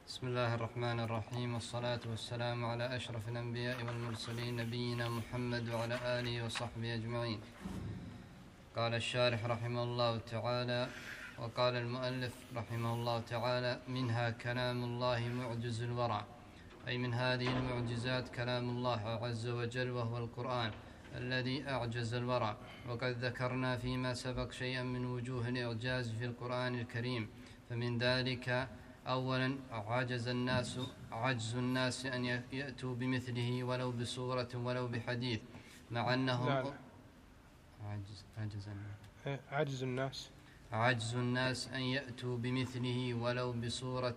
بسم الله الرحمن الرحيم، والصلاة والسلام على أشرف الأنبياء والمرسلين نبينا محمد وعلى آله وصحبه أجمعين. قال الشارح رحمه الله تعالى: وقال المؤلف رحمه الله تعالى: منها كلام الله معجز الورع، أي من هذه المعجزات كلام الله عز وجل، وهو القرآن الذي أعجز الورع. وقد ذكرنا فيما سبق شيئا من وجوه الإعجاز في القرآن الكريم، فمن ذلك أولا عجز الناس أن يأتوا بمثله ولو بصورة ولو بحديث، مع أنهم عجز الناس أن يأتوا بمثله ولو بصورة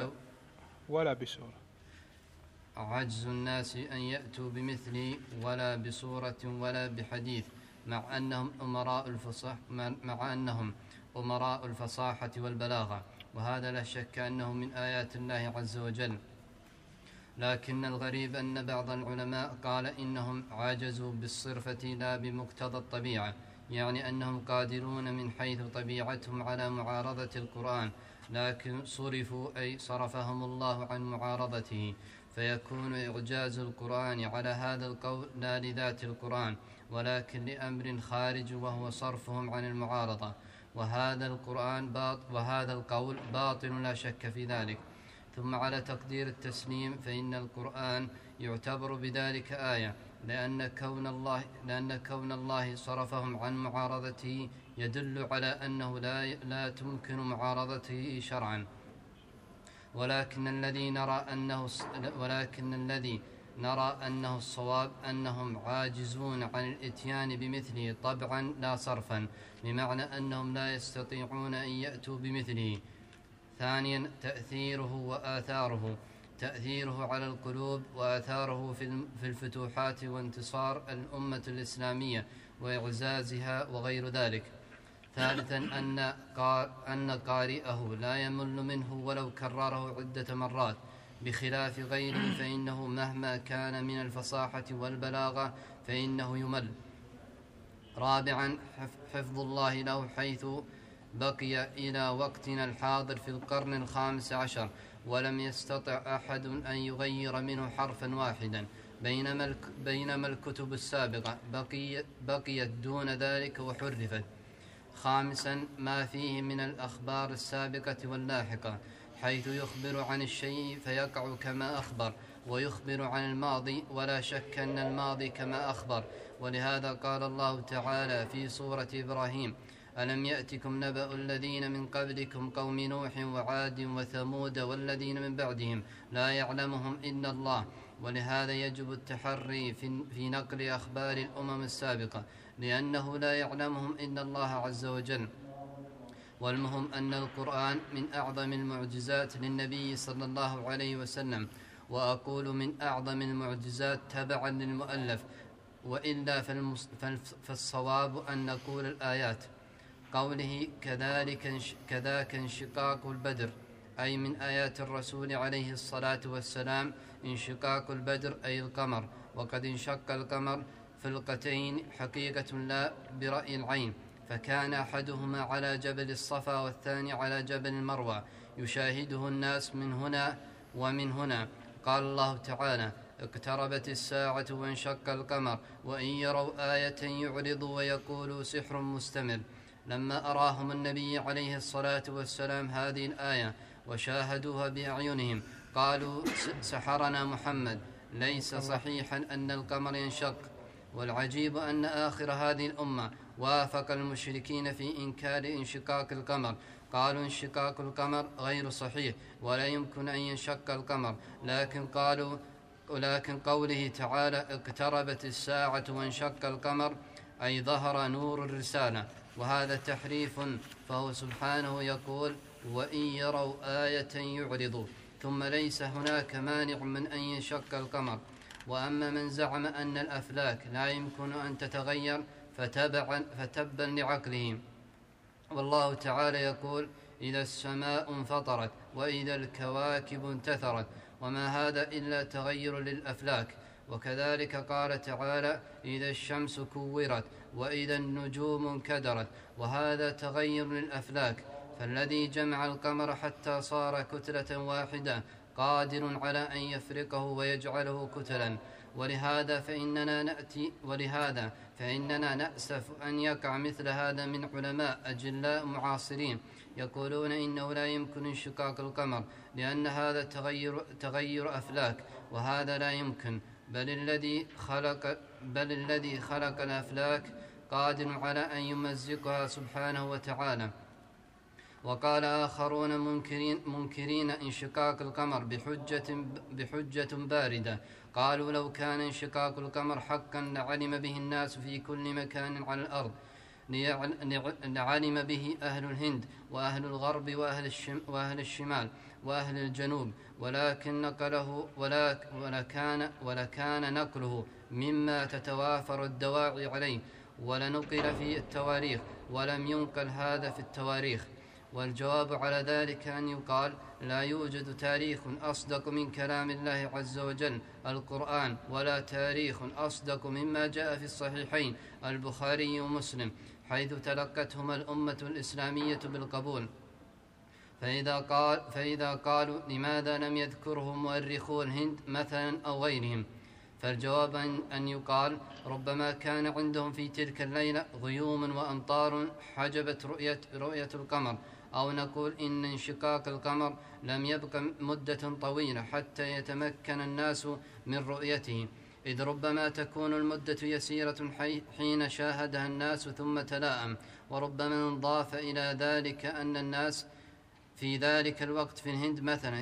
عجز الناس أن يأتوا بمثله ولا بصورة ولا بحديث، مع أنهم أمراء الفصاحة والبلاغة، وهذا لا شك أنه من آيات الله عز وجل. لكن الغريب أن بعض العلماء قال إنهم عاجزوا بالصرفة لا بمقتضى الطبيعة، يعني أنهم قادرون من حيث طبيعتهم على معارضة القرآن، لكن صرفوا أي صرفهم الله عن معارضته، فيكون إعجاز القرآن على هذا القول لا لذات القرآن، ولكن لأمر خارج وهو صرفهم عن المعارضة، وهذا القول باطل لا شك في ذلك. ثم على تقدير التسليم فإن القرآن يعتبر بذلك آية، لأن كون الله صرفهم عن معارضته يدل على أنه لا تمكن معارضته شرعا. ولكن الذي نرى أنه الصواب أنهم عاجزون عن الإتيان بمثله طبعا لا صرفا، بمعنى أنهم لا يستطيعون أن يأتوا بمثله. ثانيا تأثيره على القلوب، وآثاره في الفتوحات وانتصار الأمة الإسلامية وإعزازها وغير ذلك. ثالثا أن قارئه لا يمل منه ولو كرره عدة مرات، بخلاف غيره فإنه مهما كان من الفصاحة والبلاغة فإنه يمل. رابعا حفظ الله له، حيث بقي إلى وقتنا الحاضر في القرن ال15 ولم يستطع أحد أن يغير منه حرفا واحدا، بينما الكتب السابقة بقيت دون ذلك وحرفت. خامسا ما فيه من الأخبار السابقة واللاحقة، حيث يخبر عن الشيء فيقع كما أخبر، ويخبر عن الماضي ولا شك أن الماضي كما أخبر. ولهذا قال الله تعالى في سورة إبراهيم: ألم يأتكم نبأ الذين من قبلكم قوم نوح وعاد وثمود والذين من بعدهم لا يعلمهم إلا الله. ولهذا يجب التحري في نقل أخبار الأمم السابقة، لأنه لا يعلمهم إلا الله عز وجل. والمهم أن القرآن من أعظم المعجزات للنبي صلى الله عليه وسلم، وأقول من أعظم المعجزات تبعا للمؤلف، وإلا فالصواب أن نقول الآيات. قوله كذاك انشقاق البدر، أي من آيات الرسول عليه الصلاة والسلام انشقاق البدر أي القمر، وقد انشق القمر فلقتين حقيقة لا برأي العين، فكان أحدهما على جبل الصفا والثاني على جبل المروة، يشاهده الناس من هنا ومن هنا. قال الله تعالى: اقتربت الساعة وانشق القمر وإن يروا آية يعرضوا ويقولوا سحر مستمر. لما أراهم النبي عليه الصلاة والسلام هذه الآية وشاهدوها بأعينهم قالوا: سحرنا محمد، ليس صحيحا أن القمر ينشق. والعجيب أن آخر هذه الأمة وافق المشركين في إنكار انشقاق القمر، قالوا انشقاق القمر غير صحيح ولا يمكن أن ينشق القمر، لكن قوله تعالى اقتربت الساعة وانشق القمر أي ظهر نور الرسالة، وهذا تحريف، فهو سبحانه يقول: وإن يروا آية يعرضوا، ثم ليس هناك مانع من أن ينشق القمر. وأما من زعم أن الأفلاك لا يمكن أن تتغير فتبا لعقلهم، والله تعالى يقول: إذا السماء انفطرت وإذا الكواكب انتثرت، وما هذا إلا تغير للأفلاك. وكذلك قال تعالى: إذا الشمس كورت وإذا النجوم انكدرت، وهذا تغير للأفلاك. فالذي جمع القمر حتى صار كتلة واحدة قادر على أن يفرقه ويجعله كتلا. ولهذا فإننا نأسف أن يقع مثل هذا من علماء أجلاء معاصرين يقولون إنه لا يمكن انشقاق القمر لأن هذا تغير أفلاك، وهذا لا يمكن، بل الذي خلق الأفلاك قادر على أن يمزقها سبحانه وتعالى. وقال آخرون منكرين انشقاق القمر بحجة باردة، قالوا لو كان انشقاق القمر حقا لعلم به الناس في كل مكان على الأرض، لعلم به أهل الهند وأهل الغرب وأهل الشمال وأهل الجنوب، ولكان نقله مما تتوافر الدواعي عليه ولنقل في التواريخ، ولم ينقل هذا في التواريخ. والجواب على ذلك أن يقال لا يوجد تاريخ أصدق من كلام الله عز وجل القرآن، ولا تاريخ أصدق مما جاء في الصحيحين البخاري ومسلم، حيث تلقتهما الأمة الإسلامية بالقبول. فإذا قالوا لماذا لم يذكره مؤرخو الهند مثلا أو غيرهم، فالجواب أن يقال ربما كان عندهم في تلك الليلة غيوم وأمطار حجبت رؤية القمر، أو نقول إن انشقاق القمر لم يبق مدة طويلة حتى يتمكن الناس من رؤيته، إذ ربما تكون المدة يسيرة حين شاهدها الناس ثم تلاءم. وربما انضاف إلى ذلك أن الناس في ذلك الوقت في الهند مثلا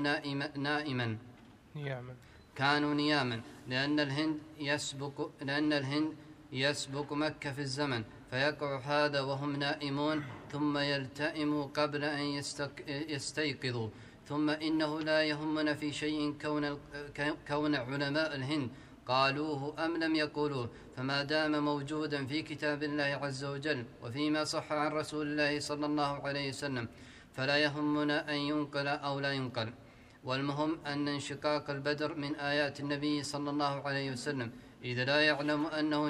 كانوا نياما لأن الهند يسبق مكة في الزمن، فيقع هذا وهم نائمون ثم يلتئموا قبل أن يستيقظوا. ثم إنه لا يهمنا في شيء كون علماء الهند قالوه أم لم يقولوه، فما دام موجودا في كتاب الله عز وجل وفيما صح عن رسول الله صلى الله عليه وسلم فلا يهمنا أن ينقل أو لا ينقل. والمهم أن انشقاق البدر من آيات النبي صلى الله عليه وسلم، إذ لا يعلم أنه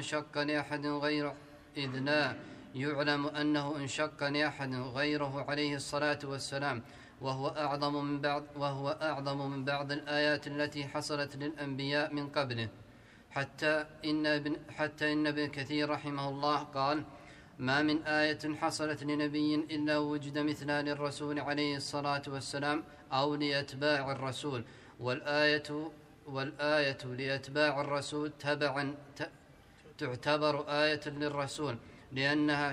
انشق لأحد غيره عليه الصلاة والسلام، وهو أعظم من بعض الآيات التي حصلت للأنبياء من قبله. حتى إن ابن كثير رحمه الله قال: ما من آية حصلت لنبي إلا وجد مثلها للرسول عليه الصلاة والسلام أو لأتباع الرسول، والآية لأتباع الرسول تبعا تعتبر آية للرسول، لأنها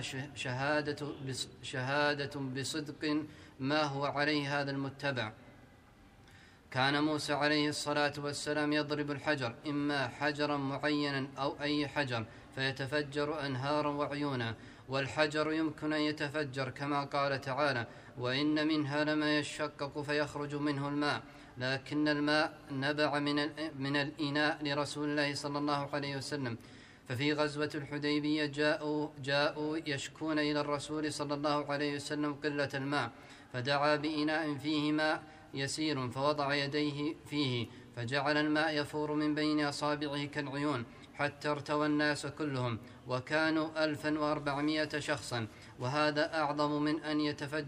شهادة بصدق ما هو عليه هذا المتبع. كان موسى عليه الصلاة والسلام يضرب الحجر، إما حجرا معينا أو أي حجر، فيتفجر أنهارا وعيونا. والحجر يمكن أن يتفجر كما قال تعالى: وإن منها لما يشقق فيخرج منه الماء، لكن الماء نبع من الإناء لرسول الله صلى الله عليه وسلم. ففي غزوة الحديبية جاءوا يشكون إلى الرسول صلى الله عليه وسلم قلة الماء، فدعا بإناء فيه ماء يسير فوضع يديه فيه، فجعل الماء يفور من بين أصابعه كالعيون حتى ارتوى الناس كلهم، وكانوا 1400 شخصا، وهذا أعظم من أن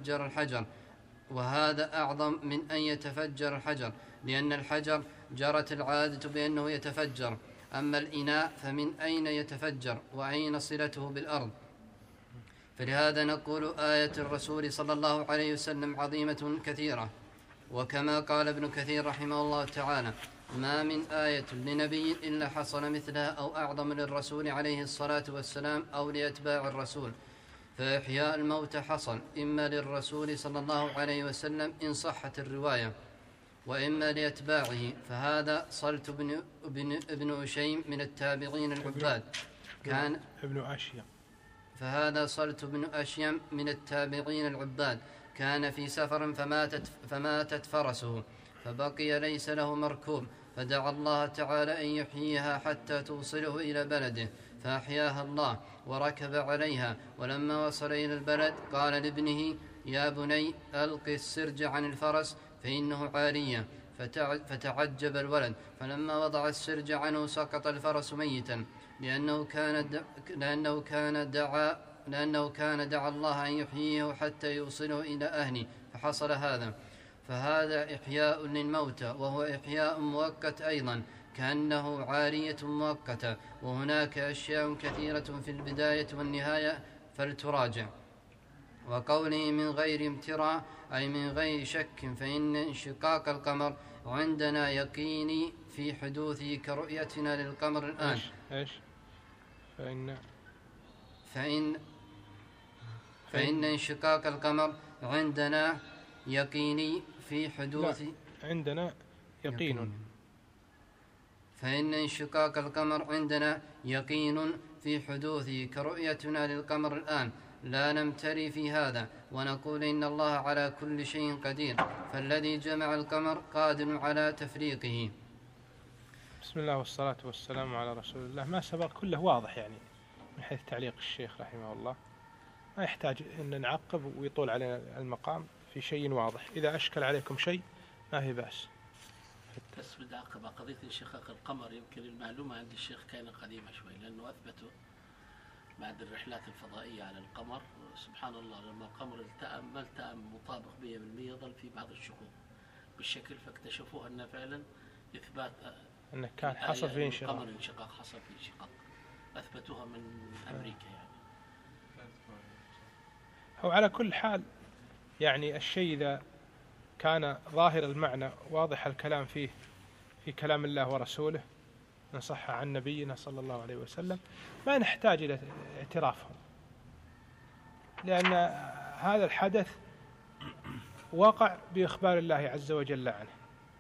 يتفجر الحجر، لأن الحجر جرت العادة بأنه يتفجر، أما الإناء فمن أين يتفجر وأين صلته بالأرض؟ فلهذا نقول آية الرسول صلى الله عليه وسلم عظيمة كثيرة. وكما قال ابن كثير رحمه الله تعالى: ما من آية لنبي إلا حصل مثلها أو أعظم للرسول عليه الصلاة والسلام أو لأتباع الرسول. فإحياء الموت حصل إما للرسول صلى الله عليه وسلم إن صحت الرواية، وإما لأتباعه، فهذا صلت ابن أشيم من التابعين العباد كان فهذا صلت بن أشيم من التابعين العباد كان في سفر فماتت فرسه، فبقي ليس له مركوب، فدعا الله تعالى أن يحييها حتى توصله إلى بلده، فأحياها الله وركب عليها. ولما وصل إلى البلد قال لابنه: يا بني ألق السرج عن الفرس فإنه عارية. فتعجب الولد، فلما وضع السرج عنه سقط الفرس ميتا، لأنه كان دعا الله أن يحييه حتى يوصله إلى أهله، فحصل هذا. فهذا إحياء للموتى، وهو إحياء مؤقت أيضا كأنه عارية مؤقتة، وهناك أشياء كثيرة في البداية والنهاية فلتراجع. وقوله من غير امتراء أي من غير شك، فإن انشقاق القمر عندنا يقيني في حدوثه كرؤيتنا للقمر الآن. إيش؟ فإن انشقاق القمر عندنا يقيني في حدوث عندنا يقين. فإن انشقاق القمر عندنا يقين في حدوثه كرؤيتنا للقمر الآن، لا نمتري في هذا، ونقول إن الله على كل شيء قدير، فالذي جمع القمر قادر على تفريقه. بسم الله والصلاة والسلام على رسول الله. ما سبق كله واضح يعني من حيث تعليق الشيخ رحمه الله، ما يحتاج أن نعقب ويطول علينا المقام، في شيء واضح. إذا أشكل عليكم شيء ما في بأس. بس بدي أعقب على قضية انشقاق القمر. يمكن المعلومة عند الشيخ كانت قديمة شوي، لأنه أثبتوا بعد الرحلات الفضائية على القمر سبحان الله لما القمر ما التأم مطابق 100%، ظل في بعض الشكوك بالشكل، فاكتشفوها أن فعلا إثبات أنه كان حصل فيه انشقاق، القمر انشقاق، حصل فيه انشقاق، أثبتوها من أمريكا يعني. هو على كل حال يعني الشيء إذا كان ظاهر المعنى واضح الكلام فيه في كلام الله ورسوله نصح عن نبينا صلى الله عليه وسلم، ما نحتاج إلى اعترافهم، لأن هذا الحدث وقع بإخبار الله عز وجل عنه.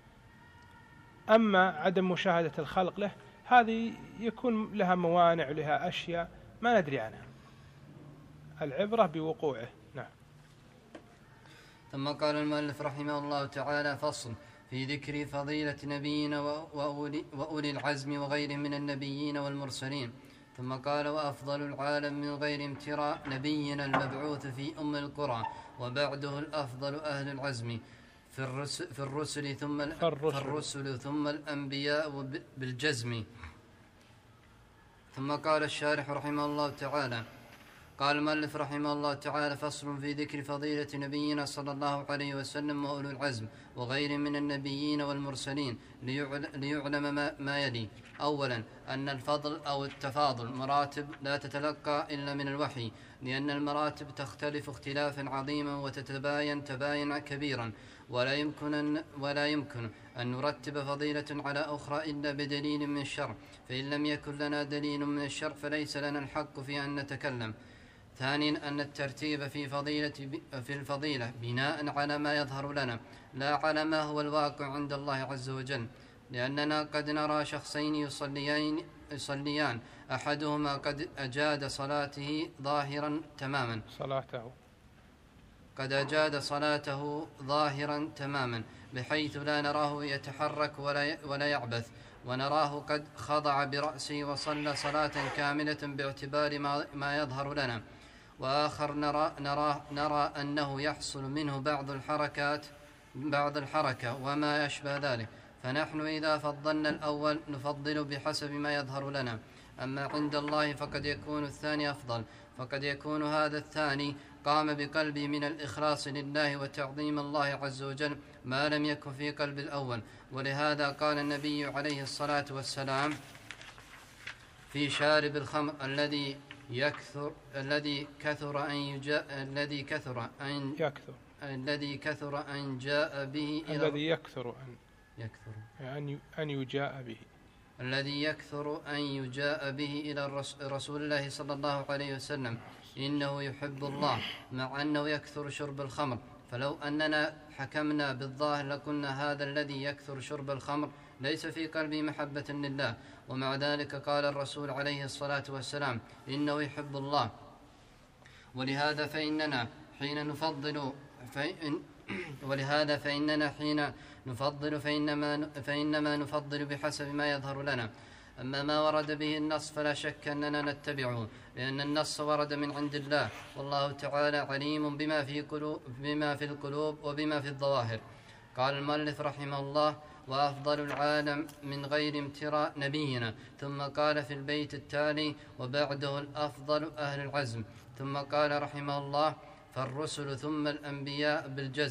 أما عدم مشاهدة الخلق له هذه يكون لها موانع ولها أشياء ما ندري عنها، العبرة بوقوعه. نعم. ثم قال المؤلف رحمه الله تعالى: فصل في ذكر فضيلة نبينا وأولي العزم وغيرهم من النبيين والمرسلين. ثم قال: وأفضل العالم من غير امتراء نبينا المبعوث في أم القرى، وبعده الأفضل أهل العزم في الرسل ثم الأنبياء بالجزم. ثم قال الشارح رحمه الله تعالى: قال المؤلف رحمه الله تعالى: فصل في ذكر فضيلة نبينا صلى الله عليه وسلم وأولو العزم وغير من النبيين والمرسلين، ليعلم ما يلي. أولا أن الفضل أو التفاضل مراتب لا تتلقى إلا من الوحي، لأن المراتب تختلف اختلافا عظيما وتتباين تباينا كبيرا، ولا يمكن أن نرتب فضيلة على أخرى إلا بدليل من الشرع، فإن لم يكن لنا دليل من الشرع فليس لنا الحق في أن نتكلم. ثانيا أن الترتيب في الفضيلة بناء على ما يظهر لنا، لا على ما هو الواقع عند الله عز وجل، لأننا قد نرى شخصين يصليان أحدهما قد أجاد صلاته ظاهرا تماما بحيث لا نراه يتحرك ولا يعبث، ونراه قد خضع برأسه وصلى صلاة كاملة باعتبار ما يظهر لنا، وآخر نرى أنه يحصل منه بعض الحركة وما يشبه ذلك، فنحن إذا فضلنا الأول نفضل بحسب ما يظهر لنا، أما عند الله فقد يكون الثاني أفضل، فقد يكون هذا الثاني قام بقلبه من الإخلاص لله وتعظيم الله عز وجل ما لم يكن في قلب الأول. ولهذا قال النبي عليه الصلاة والسلام في شارب الخمر الذي كثر أن جاء به الذي يكثر أن يجاء به إلى رسول الله صلى الله عليه وسلم إنه يحب الله، مع أنه يكثر شرب الخمر، فلو أننا حكمنا بالظاهر لقلنا هذا الذي يكثر شرب الخمر ليس في قلبه محبة لله، ومع ذلك قال الرسول عليه الصلاة والسلام إنه يحب الله. ولهذا فإننا حين نفضل فإنما نفضل بحسب ما يظهر لنا. أما ما ورد به النص فلا شك أننا نتبعه، لأن النص ورد من عند الله، والله تعالى عليم بما في القلوب وبما في الظواهر. قال المؤلف رحمه الله: وأفضل العالم من غير امتراء نبينا، ثم قال في البيت التالي: وبعده الأفضل أهل العزم، ثم قال رحمه الله: فالرسل ثم الأنبياء بالجزم.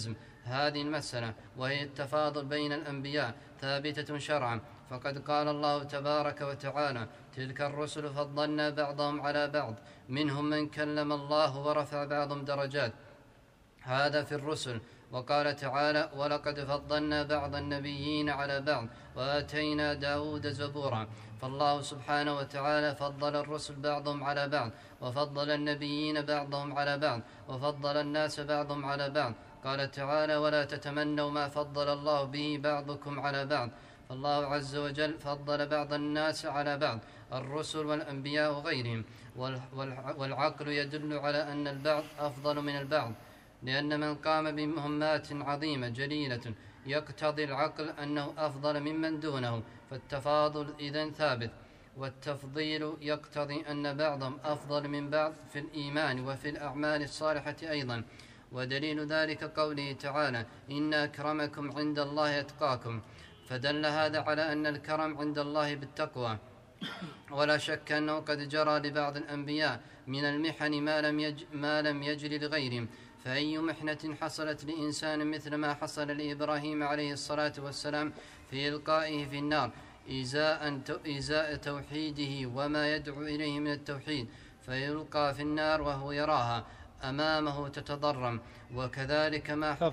هذه المسألة، وهي التفاضل بين الأنبياء، ثابتة شرعا، فقد قال الله تبارك وتعالى: تلك الرسل فضلنا بعضهم على بعض، منهم من كلم الله ورفع بعضهم درجات، هذا في الرسل. وقال تعالى: ولقد فضلنا بعض النبيين على بعض وآتينا داود زبورا. فالله سبحانه وتعالى فضل الرسل بعضهم على بعض، وفضل النبيين بعضهم على بعض، وفضل الناس بعضهم على بعض. قال تعالى: ولا تتمنوا ما فضل الله به بعضكم على بعض. فالله عز وجل فضل بعض الناس على بعض، الرسل والأنبياء وغيرهم، والعقل يدل على أن البعض أفضل من البعض، لأن من قام بمهمات عظيمة جليلة يقتضي العقل أنه أفضل ممن دونه، فالتفاضل إذن ثابت. والتفضيل يقتضي أن بعضهم أفضل من بعض في الإيمان وفي الأعمال الصالحة أيضا. ودليل ذلك قوله تعالى: إن أكرمكم عند الله أتقاكم. فدل هذا على أن الكرم عند الله بالتقوى. ولا شك أنه قد جرى لبعض الأنبياء من المحن ما لم يجري لغيرهم، فأي محنة حصلت لإنسان مثل ما حصل لإبراهيم عليه الصلاة والسلام في إلقائه في النار إزاء توحيده وما يدعو إليه من التوحيد، فيلقى في النار وهو يراها أمامه تتضرم، وكذلك ما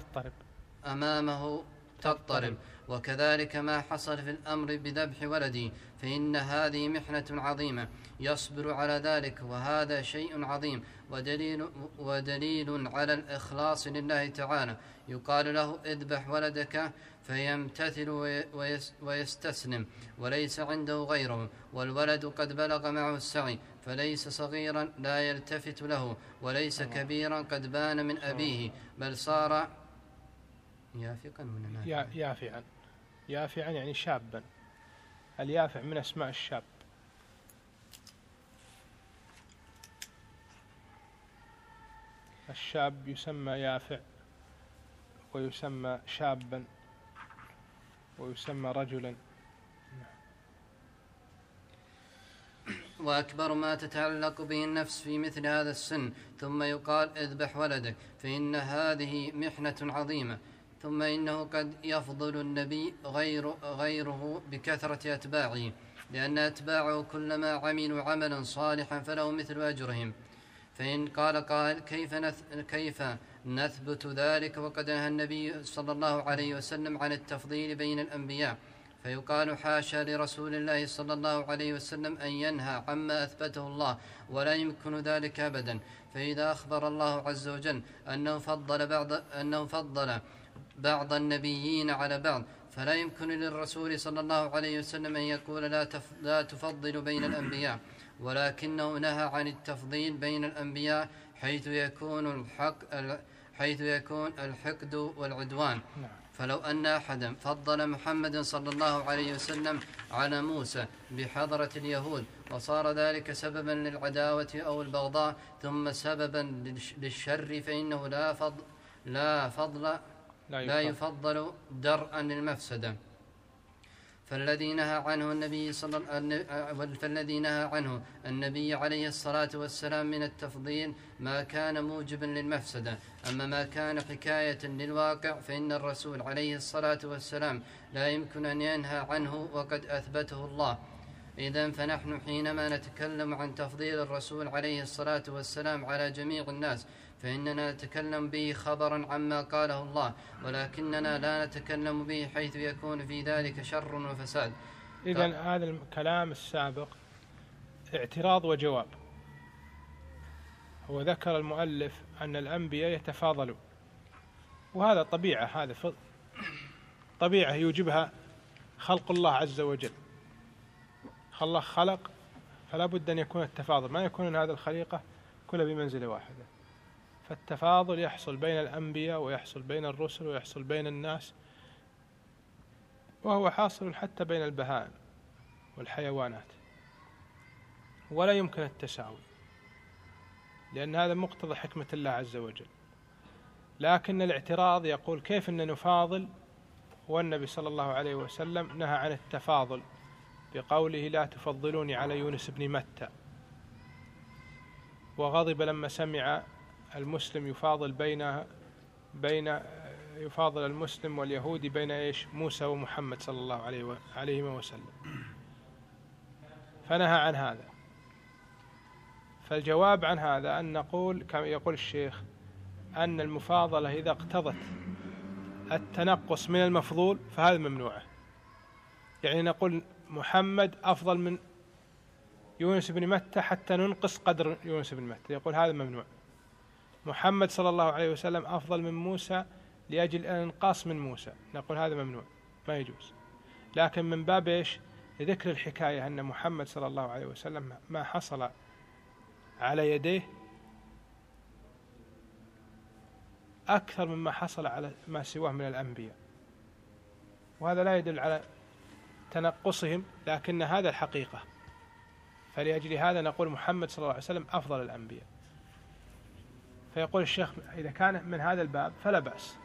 تضطرب، وكذلك ما حصل في الأمر بذبح ولده، فإن هذه محنة عظيمة يصبر على ذلك، وهذا شيء عظيم ودليل على الإخلاص لله تعالى. يقال له: اذبح ولدك، فيمتثل ويستسلم، وليس عنده غيره، والولد قد بلغ معه السعي، فليس صغيرا لا يلتفت له، وليس كبيرا قد بان من أبيه، بل صار يافعا يعني شابا. اليافع من أسماء الشاب. الشاب يسمى يافع، ويسمى شابا، ويسمى رجلا. وأكبر ما تتعلق به النفس في مثل هذا السن. ثم يقال: اذبح ولدك، فإن هذه محنة عظيمة. ثم إنه قد يفضل النبي غيره بكثرة أتباعه، لأن أتباعه كلما عملوا عملا صالحا فله مثل أجرهم. فإن قال قائل: كيف نثبت ذلك وقد نهى النبي صلى الله عليه وسلم عن التفضيل بين الأنبياء؟ فيقال: حاشا لرسول الله صلى الله عليه وسلم أن ينهى عما أثبته الله، ولا يمكن ذلك أبدا. فإذا أخبر الله عز وجل أنه فضل بعض النبيين على بعض، فلا يمكن للرسول صلى الله عليه وسلم أن يقول لا تفضل بين الأنبياء، ولكنه نهى عن التفضيل بين الأنبياء حيث يكون الحقد والعدوان. فلو أن أحدا فضل محمد صلى الله عليه وسلم على موسى بحضرة اليهود، وصار ذلك سببا للعداوة أو البغضاء ثم سببا للشر، فإنه لا يفضل درءا للمفسدة. فالذي نهى عنه النبي عليه الصلاة والسلام من التفضيل ما كان موجبا للمفسدة. أما ما كان حكاية للواقع فإن الرسول عليه الصلاة والسلام لا يمكن أن ينهى عنه وقد أثبته الله. إذن فنحن حينما نتكلم عن تفضيل الرسول عليه الصلاة والسلام على جميع الناس فإننا نتكلم به خبرا عما قاله الله، ولكننا لا نتكلم به حيث يكون في ذلك شر وفساد. إذن هذا الكلام السابق اعتراض وجواب. هو ذكر المؤلف أن الأنبياء يتفاضلون، وهذا طبيعة، هذا طبيعة يوجبها خلق الله عز وجل. الله خلق فلا بد أن يكون التفاضل، ما يكون أن هذه الخليقة كلها بمنزلة واحدة. فالتفاضل يحصل بين الأنبياء ويحصل بين الرسل ويحصل بين الناس، وهو حاصل حتى بين البهائم والحيوانات، ولا يمكن التساوي، لأن هذا مقتضى حكمة الله عز وجل. لكن الاعتراض يقول: كيف أن نفاضل والنبي صلى الله عليه وسلم نهى عن التفاضل بقوله: لا تفضلوني على يونس بن متى، وغضب لما سمع المسلم يفاضل بين يفاضل المسلم واليهودي بين إيش؟ موسى ومحمد صلى الله عليه وسلم، فنهى عن هذا. فالجواب عن هذا أن نقول كما يقول الشيخ أن المفاضلة إذا اقتضت التنقص من المفضول فهذا ممنوع. يعني نقول محمد أفضل من يونس بن متى حتى ننقص قدر يونس بن متى، يقول هذا ممنوع. محمد صلى الله عليه وسلم أفضل من موسى لأجل الإنقاص من موسى، نقول هذا ممنوع ما يجوز. لكن من باب إيش؟ ذكر الحكاية أن محمد صلى الله عليه وسلم ما حصل على يديه أكثر مما حصل على ما سواه من الأنبياء، وهذا لا يدل على تنقصهم، لكن هذا الحقيقة. فلأجل هذا نقول محمد صلى الله عليه وسلم أفضل الأنبياء. فيقول الشيخ إذا كان من هذا الباب فلا بأس.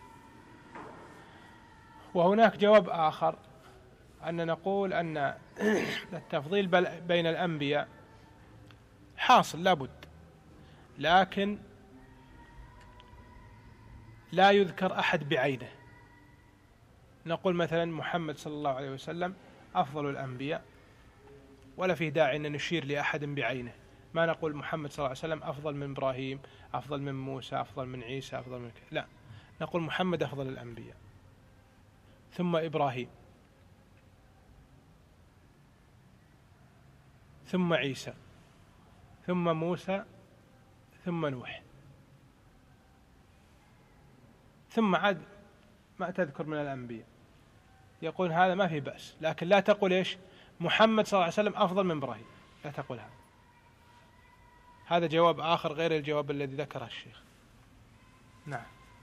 وهناك جواب آخر أن نقول أن التفضيل بين الأنبياء حاصل لابد، لكن لا يذكر أحد بعينه. نقول مثلا محمد صلى الله عليه وسلم أفضل الأنبياء، ولا فيه داعي أن نشير لأحد بعينه. ما نقول محمد صلى الله عليه وسلم أفضل من إبراهيم، أفضل من موسى، أفضل من عيسى، أفضل من لا، نقول محمد أفضل الأنبياء، ثم إبراهيم، ثم عيسى، ثم موسى، ثم نوح، ثم عاد ما تذكر من الأنبياء. يقول هذا ما في بأس، لكن لا تقول إيش؟ محمد صلى الله عليه وسلم أفضل من إبراهيم، لا تقول هذا. هذا جواب آخر غير الجواب الذي ذكره الشيخ. نعم.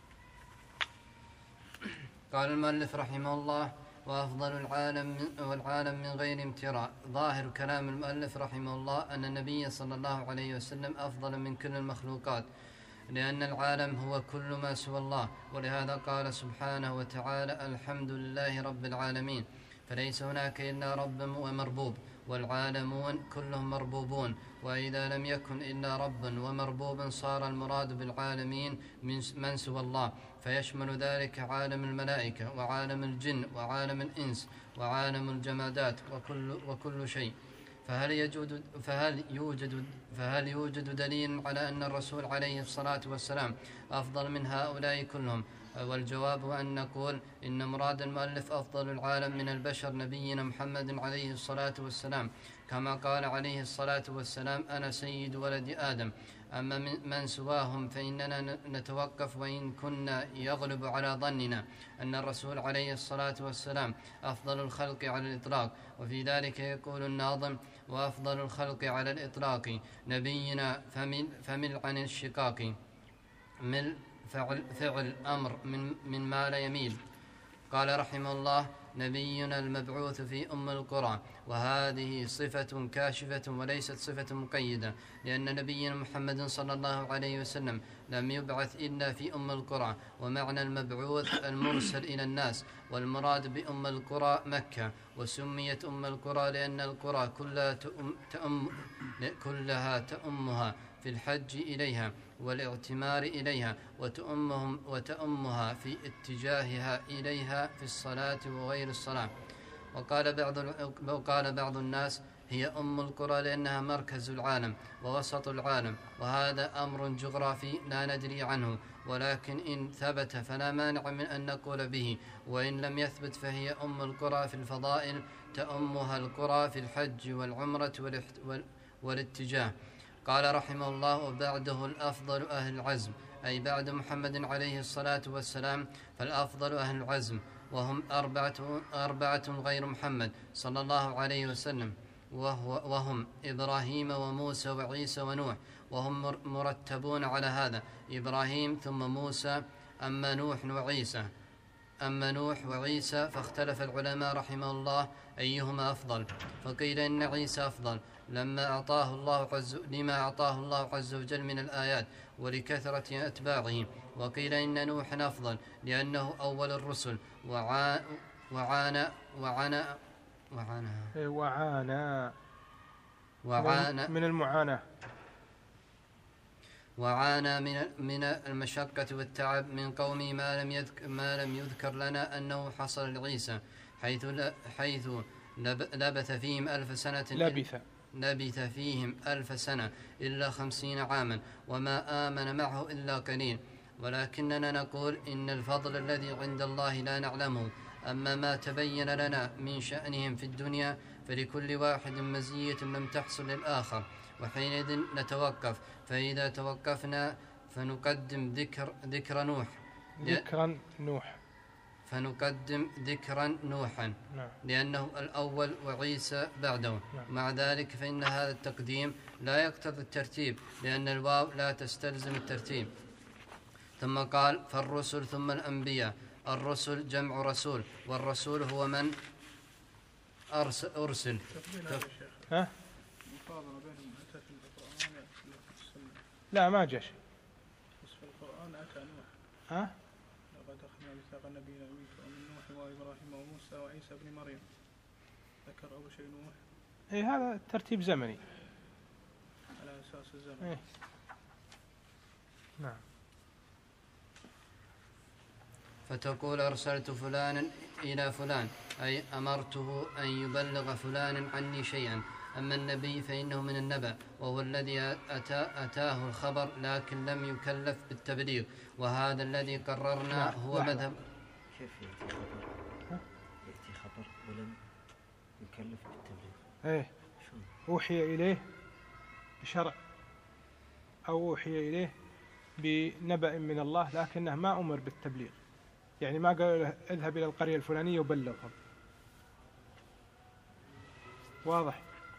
قال المؤلف رحمه الله: وأفضل والعالم من غير امتراء. ظاهر كلام المؤلف رحمه الله أن النبي صلى الله عليه وسلم أفضل من كل المخلوقات، لأن العالم هو كل ما سوى الله، ولهذا قال سبحانه وتعالى: الحمد لله رب العالمين، فليس هناك إلا رب ومربوب، والعالمون كلهم مربوبون، وإذا لم يكن إلا رب ومربوب صار المراد بالعالمين من سوى الله، فيشمل ذلك عالم الملائكة وعالم الجن وعالم الإنس وعالم الجمادات وكل شيء. فهل يوجد دليل على أن الرسول عليه الصلاة والسلام أفضل من هؤلاء كلهم؟ والجواب أن نقول إن مراد المؤلف أفضل العالم من البشر نبينا محمد عليه الصلاة والسلام، كما قال عليه الصلاة والسلام: أنا سيد ولد آدم. أما من سواهم فإننا نتوقف، وإن كنا يغلب على ظننا أن الرسول عليه الصلاة والسلام أفضل الخلق على الإطلاق. وفي ذلك يقول الناظم: وأفضل الخلق على الإطلاق نبينا فمل عن الشقاق، مل فعل أمر من ما لا يميل. قال رحمه الله: نبينا المبعوث في أم القرى. وهذه صفة كاشفة وليست صفة مقيدة، لأن نبينا محمد صلى الله عليه وسلم لم يبعث إلا في أم القرى، ومعنى المبعوث المرسل إلى الناس، والمراد بأم القرى مكة. وسميت أم القرى لأن القرى كلها تأمها في الحج إليها والاعتمار إليها، وتأمها في اتجاهها إليها في الصلاة وغير الصلاة. وقال بعض الناس: هي أم القرى لأنها مركز العالم ووسط العالم، وهذا أمر جغرافي لا ندري عنه، ولكن إن ثبت فلا مانع من أن نقول به، وإن لم يثبت فهي أم القرى في الفضائل، تأمها القرى في الحج والعمرة والاتجاه. قال رحمه الله: وبعده الأفضل أهل العزم، أي بعد محمد عليه الصلاة والسلام فالأفضل أهل العزم، وهم أربعة غير محمد صلى الله عليه وسلم، وهم إبراهيم وموسى وعيسى ونوح، وهم مرتبون على هذا: إبراهيم ثم موسى، أما نوح وعيسى فاختلف العلماء رحمه الله أيهما أفضل، فقيل إن عيسى أفضل لما أعطاه الله عز وجل من الآيات ولكثرة أتباعه، وقيل إن نوح أفضل لأنه أول الرسل وعانى من المعاناة. وعانى من المشقة والتعب من قومه ما لم يذكر لنا أنه حصل لعيسى، حيث لبث فيهم 1000 سنة لبث فيهم 1000 سنة إلا 50 عاما، وما آمن معه إلا قليل. ولكننا نقول إن الفضل الذي عند الله لا نعلمه. أما ما تبين لنا من شأنهم في الدنيا فلكل واحد مزية لم تحصل للآخر، وحينئذ نتوقف. فإذا توقفنا فنقدم ذكر نوح فنقدم ذكرا نوحا لأنه الأول وعيسى بعده. مع ذلك فإن هذا التقديم لا يقتضي الترتيب، لأن الواو لا تستلزم الترتيب. ثم قال: فالرسل ثم الأنبياء. الرسل جمع رسول، والرسول هو من أرسل. لا ما جاء شيء. بس في القرآن أتى نوح. لقد أخذنا ميثاق النبيين ومن نوح وإبراهيم وموسى وعيسى بن مريم. ذكر أول شيء نوح. هذا ترتيب زمني على أساس الزمن. نعم. فتقول: أرسلت فلانا إلى فلان، أي أمرته أن يبلغ فلانا عني شيئا. أما النبي فإنه من النبأ، وهو الذي أتاه الخبر لكن لم يكلف بالتبليغ، وهذا الذي قررنا هو مذهب. كيف يأتي خبر ولم يكلف بالتبليغ؟ أوحي إليه بشرع أو أوحي إليه بنبأ من الله، لكنه ما أمر بالتبليغ. يعني ما قال له اذهب إلى القرية الفلانية وبلغهم. واضح؟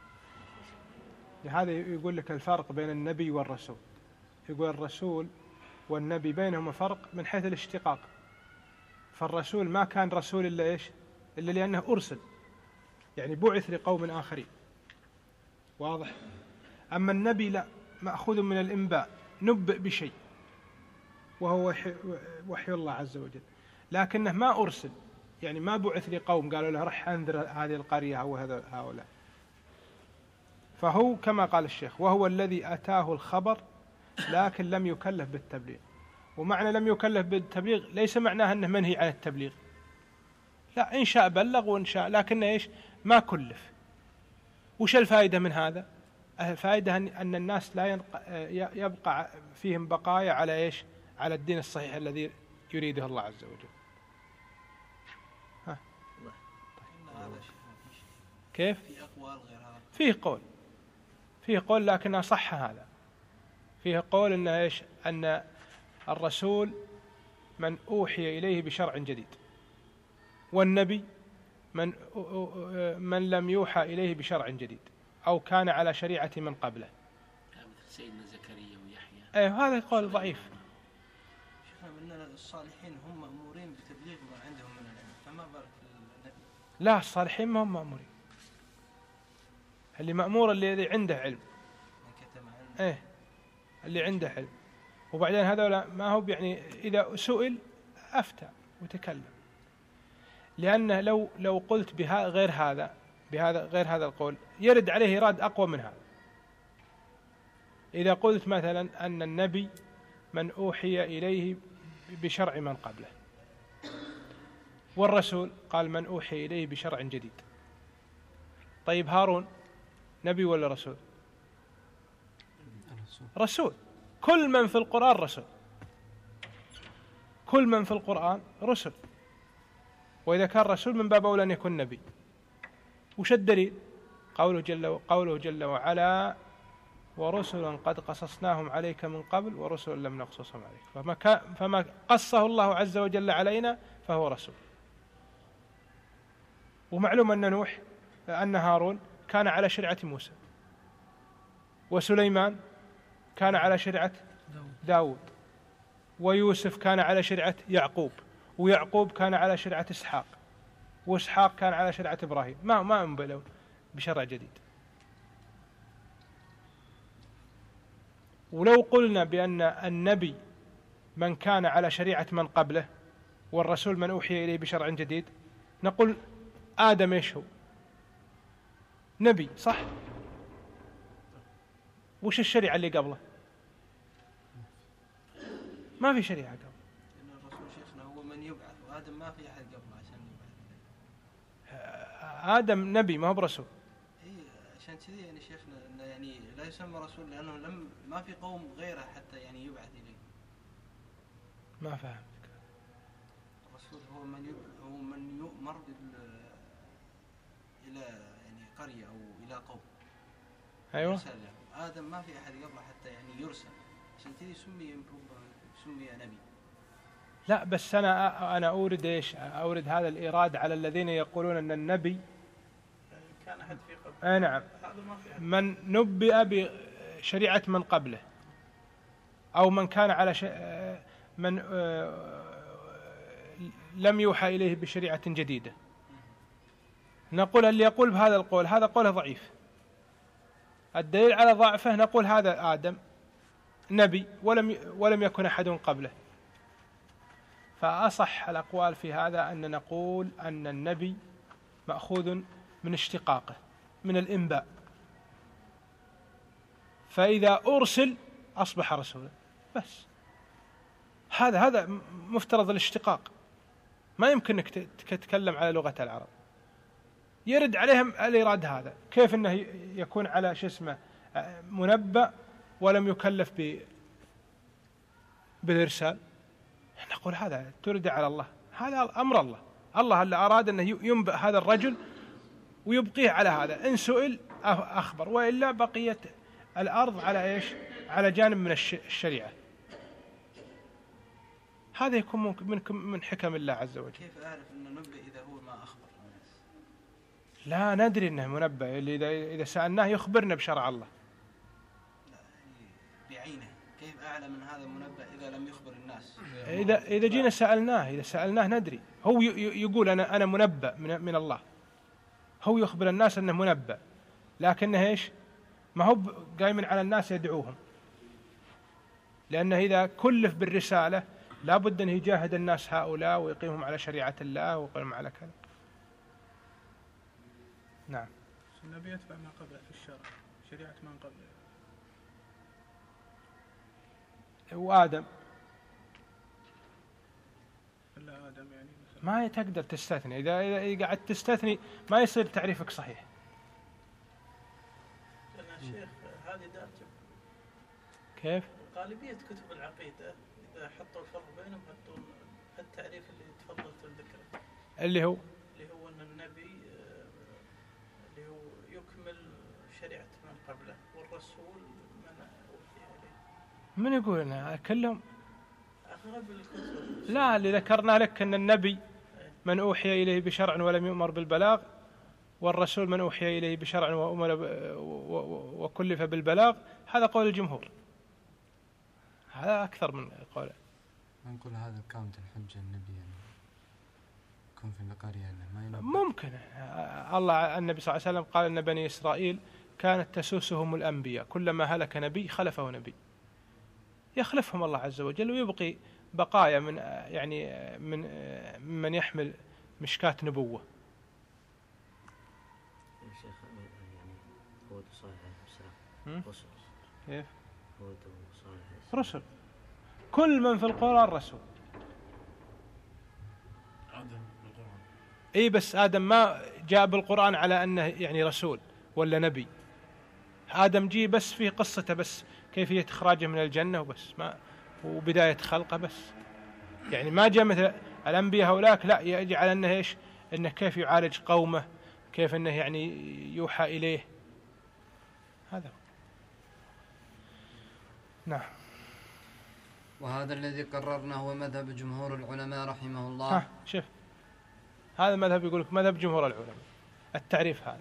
لهذا يقول لك الفرق بين النبي والرسول. يقول الرسول والنبي بينهما فرق من حيث الاشتقاق. فالرسول ما كان رسول إلا لأنه أرسل، يعني بعث لقوم آخرين. واضح؟ أما النبي لا، مأخوذ من الإنباء، نبئ بشيء وهو وحي الله عز وجل، لكنه ما أرسل، يعني ما بعث لقوم قالوا له رح أنذر هذه القرية أو هؤلاء. فهو كما قال الشيخ: وهو الذي أتاه الخبر لكن لم يكلف بالتبليغ. ومعنى لم يكلف بالتبليغ ليس معناه أنه منهي عن التبليغ، لا، إن شاء بلغ وإن شاء، لكن ما كلف. وش الفائدة من هذا؟ الفائدة أن الناس لا يبقى فيهم بقايا على على الدين الصحيح الذي يريده الله عز وجل. كيف؟ فيه قول لكن صح هذا. فيه قول أن الرسول من أوحي إليه بشرع جديد، والنبي من لم يوحى إليه بشرع جديد أو كان على شريعة من قبله، مثل سيدنا زكريا ويحيى. هذا قول ضعيف. شيخنا أن الصالحين هم مأمورين بتبليغ ما عندهم من العلم، فما بالك النبي؟ لا، الصالحين ما هم مأمورين. اللي مأمور اللي عنده علم، اللي عنده علم. وبعدين هذا ما هو يعني إذا سئل أفتى وتكلم، لأن لو قلت غير هذا القول يرد عليه إيراد أقوى من هذا. إذا قلت مثلا أن النبي من أوحي إليه بشرع من قبله، والرسول قال من أوحي إليه بشرع جديد. طيب هارون نبي ولا رسول؟ رسول. كل من في القرآن رسول، كل من في القرآن رسل. وإذا كان رسول من باب أولى أن يكون نبي. وش الدليل؟ قوله جل وعلا: ورسلا قد قصصناهم عليك من قبل ورسلا لم نقصصهم عليك. فما قصه الله عز وجل علينا فهو رسول. ومعلوم أن هارون كان على شريعة موسى، وسليمان كان على شريعة داود، ويوسف كان على شريعة يعقوب، ويعقوب كان على شريعة إسحاق، وإسحاق كان على شريعة إبراهيم. ما أنبلوا بشرع جديد. ولو قلنا بأن النبي من كان على شريعة من قبله والرسول من أوحي إليه بشرع جديد، نقول آدم إيش هو؟ نبي، صح؟ وش الشريعة اللي قبله؟ ما في شريعة قبل. لأن الرسول شيخنا هو من يبعث، وآدم ما في أحد قبله عشان يبعث. آدم نبي ما هو برسول. إيه عشان كذي يعني شيخنا إنه يعني لا يسمى رسول لأنه ما في قوم غيره حتى يعني يبعث إليه. ما فهم. الرسول هو من يؤمر إلى يعني قرية أو إلى قوم. أيوة. آدم ما في أحد قبله حتى يعني يرسل، عشان كذي سمي نبي. لا بس أنا أورد إيش؟ أورد هذا الإيراد على الذين يقولون أن النبي كان أحد في قبل. نعم. من نبئ بشريعة من قبله، أو من كان على من لم يوحى إليه بشريعة جديدة، نقول اللي يقول بهذا القول هذا قوله ضعيف. الدليل على ضعفه نقول هذا آدم نبي ولم يكن أحد قبله. فأصح الأقوال في هذا أن نقول أن النبي مأخوذ من اشتقاقه من الإنباء، فإذا أرسل أصبح رسولا بس. هذا مفترض الاشتقاق، ما يمكنك تتكلم على لغة العرب. يرد عليهم الإيراد هذا، كيف أنه يكون على منبأ ولم يكلف بالإرسال؟ نقول هذا ترد على الله، هذا أمر الله اللي أراد أنه ينبأ هذا الرجل ويبقيه على هذا، إن سئل أخبر، وإلا بقية الأرض على إيش؟ على جانب من الشريعة. هذا يكون من حكم الله عز وجل. كيف أعرف أنه نبئ إذا هو ما أخبر الناس؟ لا ندري أنه منبأ، إذا سألناه يخبرنا بشرع الله. لا بعينه، كيف أعلم من هذا منبأ إذا لم يخبر الناس؟ إذا جينا إذا سألناه ندري. هو يقول أنا منبأ من الله، هو يخبر الناس أنه منبأ، لكنه إيش؟ ما هو قايم على الناس يدعوهم، لأنه إذا كلف بالرسالة لا بد أن يجاهد الناس هؤلاء ويقيمهم على شريعة الله ويقيمهم على كذا. نعم. النبي يتبع ما قبله في الشرع، شريعة من قبله. وآدم إلا آدم يعني ما تقدر تستثني. إذا قعدت تستثني ما يصير تعريفك صحيح. لأن الشيخ هذه دارجة كيف؟ غالبية كتب العقيدة إذا حطوا الفرق بينهم حطوا التعريف اللي تفضلت ذكره، اللي هو أن النبي اللي هو يكمل شريعة من قبله، والرسول من أوحي إليه. من يقول أنا كلهم؟ أغلب الكتب. لا، اللي ذكرنا لك أن النبي من أوحي إليه بشرع ولم يؤمر بالبلاغ، والرسول من أوحي إليه بشرع وكلف بالبلاغ. هذا قول الجمهور، هذا أكثر من قوله. نقول هذا كانت الحجة النبي يعني يكون في القرية ما ينبأ. ممكن. النبي صلى الله عليه وسلم قال أن بني إسرائيل كانت تسوسهم الأنبياء، كلما هلك نبي خلفه نبي، يخلفهم الله عز وجل ويبقي بقايا من يحمل مشكاة نبوة. شيخ يعني هود وصالح عليه السلام رسل. كيف؟ هود وصالح رسل، كل من في القرآن رسول. اي بس آدم ما جاء بالقرآن على أنه يعني رسول ولا نبي. آدم جي بس في قصته، بس كيفية إخراجه من الجنة وبس، ما وبداية خلقه بس. يعني ما جاء مثل الأنبياء هؤلاء، لا يجي على أنه إيش؟ أنه كيف يعالج قومه، كيف أنه يعني يوحى إليه. هذا نعم. وهذا الذي قررناه هو مذهب جمهور العلماء رحمه الله. شوف هذا مذهب، يقول لك مذهب جمهور العلماء. التعريف هذا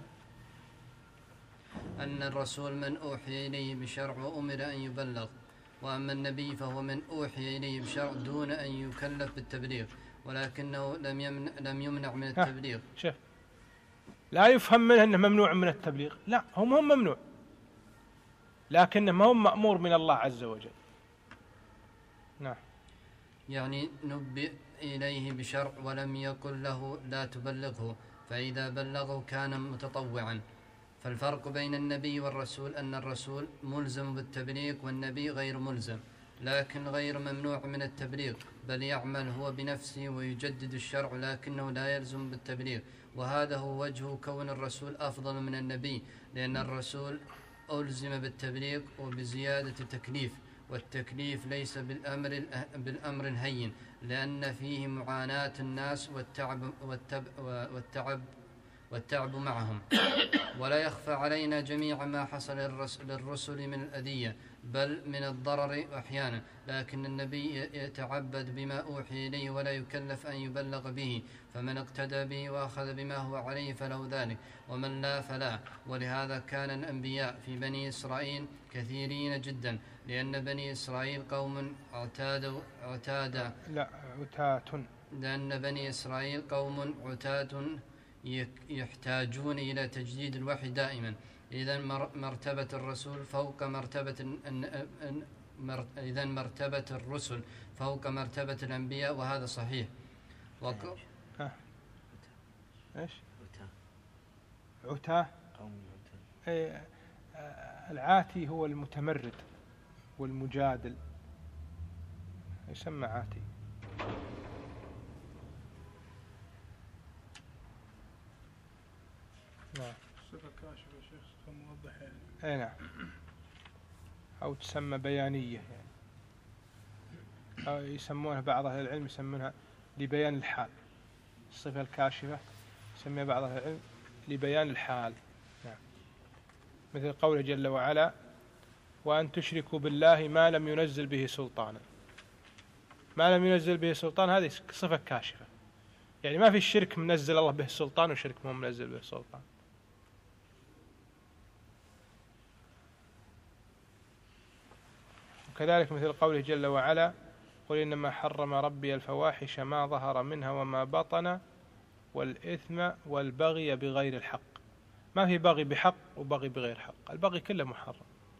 أن الرسول من أوحي إليه بشرع وأمر أن يبلغ، وأما النبي فهو من أوحي إليه بشرع دون أن يكلف بالتبليغ، ولكنه لم يمنع من التبليغ. شوف لا يفهم منه أنه ممنوع من التبليغ، لا هم ممنوع، لكنه ما هو مأمور من الله عز وجل. نعم. يعني نبئ إليه بشرع ولم يقل له لا تبلغه، فإذا بلغه كان متطوعا. فالفرق بين النبي والرسول أن الرسول ملزم بالتبليغ والنبي غير ملزم، لكن غير ممنوع من التبليغ، بل يعمل هو بنفسه ويجدد الشرع، لكنه لا يلزم بالتبليغ. وهذا هو وجه كون الرسول أفضل من النبي، لأن الرسول ألزم بالتبليغ وبزيادة التكليف، والتكليف ليس بالأمر الهين، لأن فيه معاناة الناس والتعب معهم. ولا يخفى علينا جميع ما حصل للرسل من الأذية بل من الضرر أحيانا، لكن النبي يتعبد بما أوحي إليه ولا يكلف أن يبلغ به، فمن اقتدى به وأخذ بما هو عليه فله ذلك، ومن لا فلا. ولهذا كان الأنبياء في بني إسرائيل كثيرين جدا، لأن بني إسرائيل قوم لأن بني إسرائيل قوم عتاد يحتاجون إلى تجديد الوحي دائما. إذا مرتبة الرسول فوق مرتبة الرسل فوق مرتبة الأنبياء، وهذا صحيح. إيش؟ عتاه. العاتي هو المتمرد والمجادل، يسمى عاتي. نعم. صفة كاشفة يا شيخ، صفة موضحة يعني. أي نعم. أو تسمى بيانية يعني. أو يسمونها بعض أهل العلم يسمونها لبيان الحال. الصفة الكاشفة يسميها بعض أهل العلم لبيان الحال. نعم. مثل قوله جل وعلا: وأن تشركوا بالله ما لم ينزل به سلطانا. ما لم ينزل به سلطان هذه صفة كاشفة، يعني ما في الشرك منزل الله به السلطان وشرك ما منزل به السلطان. وكذلك مثل قوله جل وعلا: قل إنما حرم ربي الفواحش ما ظهر منها وما بطن والإثم والبغي بغير الحق. ما في بغي بحق وبغي بغير حق، البغي كله محرم.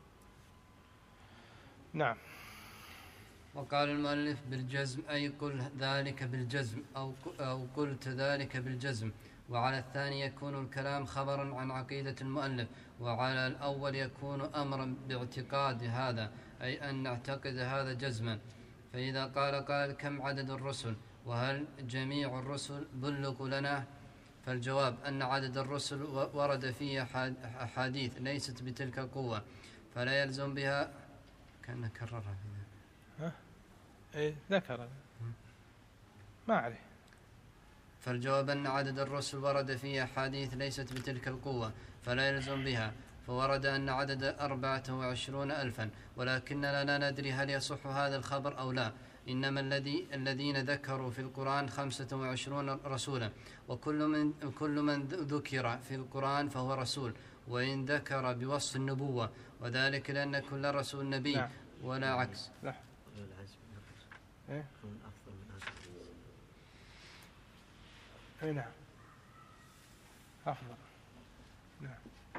نعم. وقال المؤلف بالجزم، أي قل ذلك بالجزم أو قلت ذلك بالجزم. وعلى الثاني يكون الكلام خبرا عن عقيدة المؤلف، وعلى الأول يكون أمرا باعتقاد هذا، أي أن نعتقد هذا جزما. فإذا قال كم عدد الرسل، وهل جميع الرسل بلغوا لنا؟ فالجواب أن عدد الرسل ورد فيه أحاديث ليست بتلك القوة، فلا يلزم بها. كأنه كررها ذكر ما عليه. فالجواب أن عدد الرسل ورد فيه أحاديث ليست بتلك القوة، فلا يلزم بها. فورد أن عدد 24,000، ولكننا لا ندري هل يصح هذا الخبر أو لا. إنما الذين ذكروا في القرآن 25 رسولا، وكل من ذكر في القرآن فهو رسول، وإن ذكر بوصف النبوة، وذلك لأن كل رسول نبي. نعم. ولا عكس. لا. يكون أفضل من أي نعم، أفضل. نعم.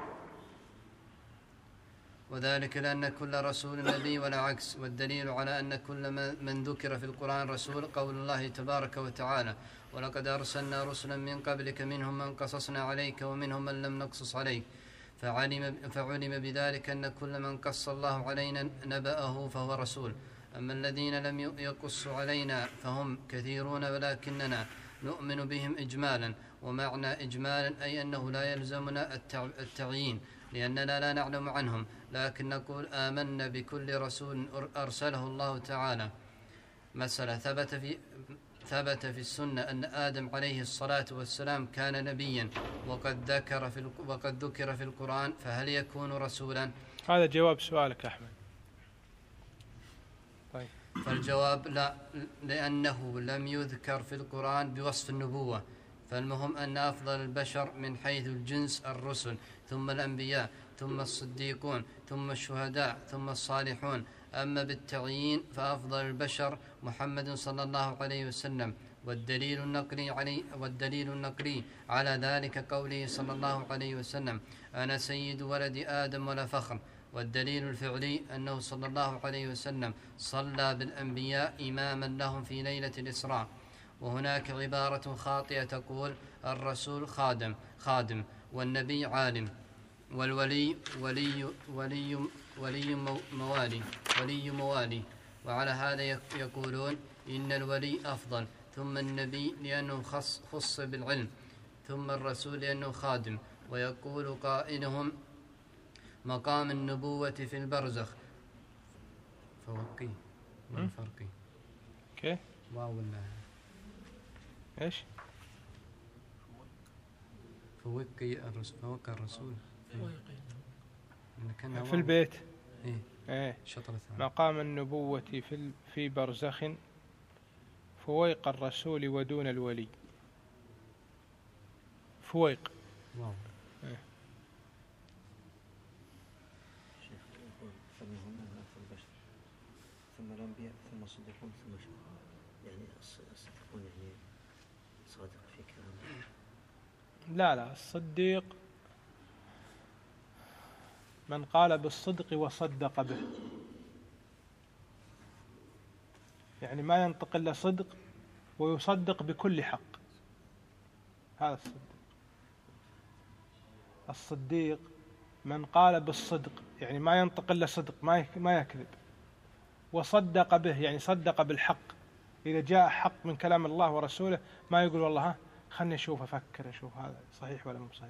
وذلك لأن كل رسول نبي ولا عكس. والدليل على أن كل من ذكر في القرآن رسول قول الله تبارك وتعالى: ولقد أرسلنا رسلا من قبلك منهم من قصصنا عليك ومنهم من لم نقصص عليك. فعلم بذلك أن كل من قص الله علينا نبأه فهو رسول. أما الذين لم يقصوا علينا فهم كثيرون، ولكننا نؤمن بهم إجمالا. ومعنى إجمالا أي أنه لا يلزمنا التعيين، لأننا لا نعلم عنهم، لكن نقول آمنا بكل رسول أرسله الله تعالى. مثلا ثبت في السنة أن آدم عليه الصلاة والسلام كان نبيا، وقد ذكر في القرآن، فهل يكون رسولا؟ هذا جواب سؤالك أحمد. طيب. فالجواب لا، لأنه لم يذكر في القرآن بوصف النبوة. فالمهم أن أفضل البشر من حيث الجنس الرسل، ثم الأنبياء، ثم الصديقون، ثم الشهداء، ثم الصالحون. أما بالتعيين فأفضل البشر محمد صلى الله عليه وسلم. والدليل النقلي على ذلك قوله صلى الله عليه وسلم: أنا سيد ولد آدم ولا فخر. والدليل الفعلي أنه صلى الله عليه وسلم صلى بالأنبياء إماما لهم في ليلة الإسراء. وهناك عبارة خاطئة تقول: الرسول خادم والنبي عالم والولي ولي موالي. وعلى هذا يقولون إن الولي أفضل، ثم النبي لأنه خص بالعلم، ثم الرسول لأنه خادم. ويقول قائلهم مقام النبوة في البرزخ فوقي والفرقي. كيف؟ واو ولا ايش؟ فوقي الرسول، فوق الرسول في البيت. ايه شطر الثاني. مقام النبوة في برزخ فويق الرسول ودون الولي. فويق. واو. شيخ يقول فمنهم أهل البشر ثم الأنبياء ثم الصديقون ثم شهداء، يعني الصديقون يعني صادق في كلامه. لا الصديق من قال بالصدق وصدق به، يعني ما ينطق إلا صدق ويصدق بكل حق، هذا الصديق. الصديق من قال بالصدق، يعني ما ينطق إلا صدق، ما يكذب، وصدق به يعني صدق بالحق. إذا جاء حق من كلام الله ورسوله ما يقول والله خلني أشوف أفكر أشوف هذا صحيح ولا مو صحيح.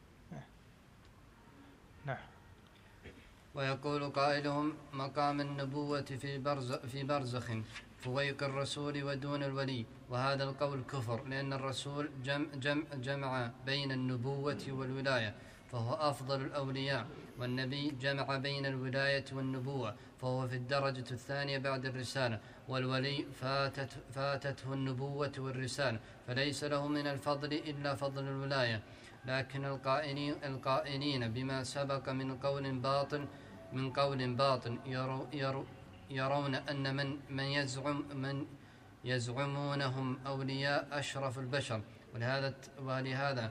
نعم. ويقول قائلهم مقام النبوة في برزخ فويق الرسول ودون الولي، وهذا القول كفر، لأن الرسول جمع بين النبوة والولاية فهو أفضل الأولياء، والنبي جمع بين الولاية والنبوة فهو في الدرجة الثانية بعد الرسالة، والولي فاتته النبوة والرسالة فليس له من الفضل إلا فضل الولاية. لكن القائلين بما سبق من قول باطن يرون أن من يزعمونهم أولياء أشرف البشر، ولهذا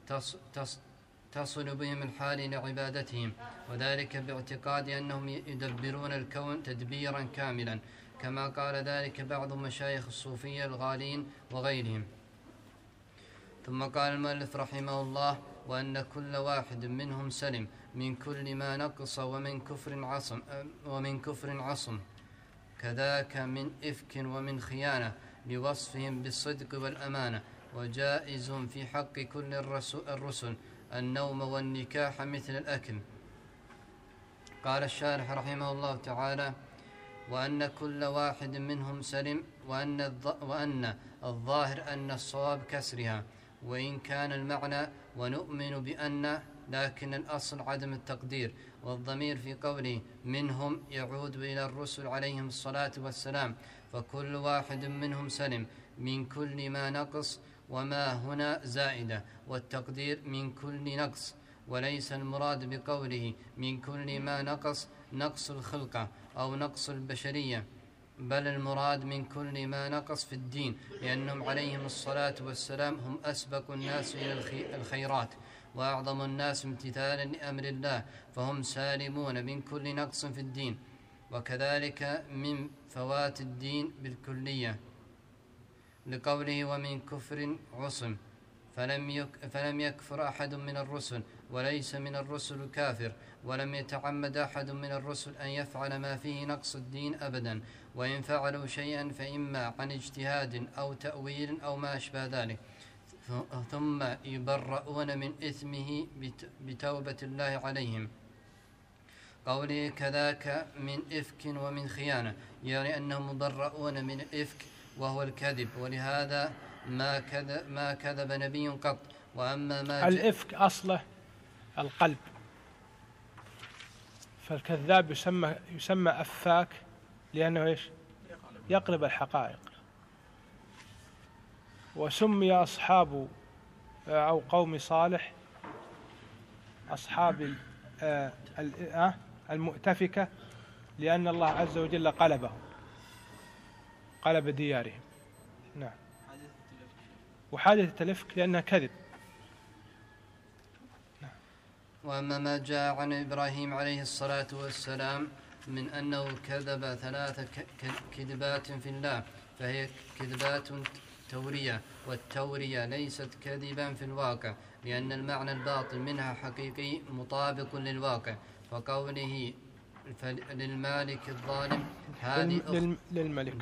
تصل بهم الحال لعبادتهم، وذلك باعتقاد أنهم يدبرون الكون تدبيرا كاملا، كما قال ذلك بعض مشايخ الصوفية الغالين وغيرهم. ثم قال المؤلف رحمه الله وأن كل واحد منهم سلم من كل ما نقص ومن كفر عصم، كذاك من إفك ومن خيانة، لوصفهم بالصدق والأمانة. وجائز في حق كل الرسل النوم والنكاح مثل الأكل. قال الشارح رحمه الله تعالى وأن كل واحد منهم سلم، وأن الظاهر أن الصواب كسرها، وإن كان المعنى ونؤمن بأن، لكن الأصل عدم التقدير. والضمير في قوله منهم يعود إلى الرسل عليهم الصلاة والسلام، فكل واحد منهم سلم من كل ما نقص، وما هنا زائدة، والتقدير من كل نقص، وليس المراد بقوله من كل ما نقص الخلقة أو نقص البشرية، بل المراد من كل ما نقص في الدين، لأنهم عليهم الصلاة والسلام هم أسبق الناس إلى الخيرات وأعظم الناس امتثالا لأمر الله، فهم سالمون من كل نقص في الدين، وكذلك من فوات الدين بالكلية، لقوله ومن كفر عصم، فلم يكفر أحد من الرسل، وليس من الرسل كافر، ولم يتعمد أحد من الرسل أن يفعل ما فيه نقص الدين أبدا، وإن فعلوا شيئا فإما عن اجتهاد أو تأويل أو ما أشبه ذلك، ثم يبرؤون من إثمه بتوبة الله عليهم. قوله كذاك من إفك ومن خيانة، يعني أنهم مبرؤون من الإفك وهو الكذب، ولهذا ما كذب نبي قط. وأما ما الإفك أصله القلب، فالكذاب يسمى أفاك لأنه إيش؟ يقلب الحقائق. وسمي أصحاب أو قوم صالح أصحاب المؤتفكة لأن الله عز وجل قلب ديارهم. نعم. وحادثة الإفك لأنها كذب. نعم. وأما ما جاء عن إبراهيم عليه الصلاة والسلام من أنه كذب 3 كذبات في الله، فهي كذبات تورية، والتورية ليست كذبا في الواقع، لأن المعنى الباطن منها حقيقي مطابق للواقع، فقوله للمالك الظالم هذه للملك،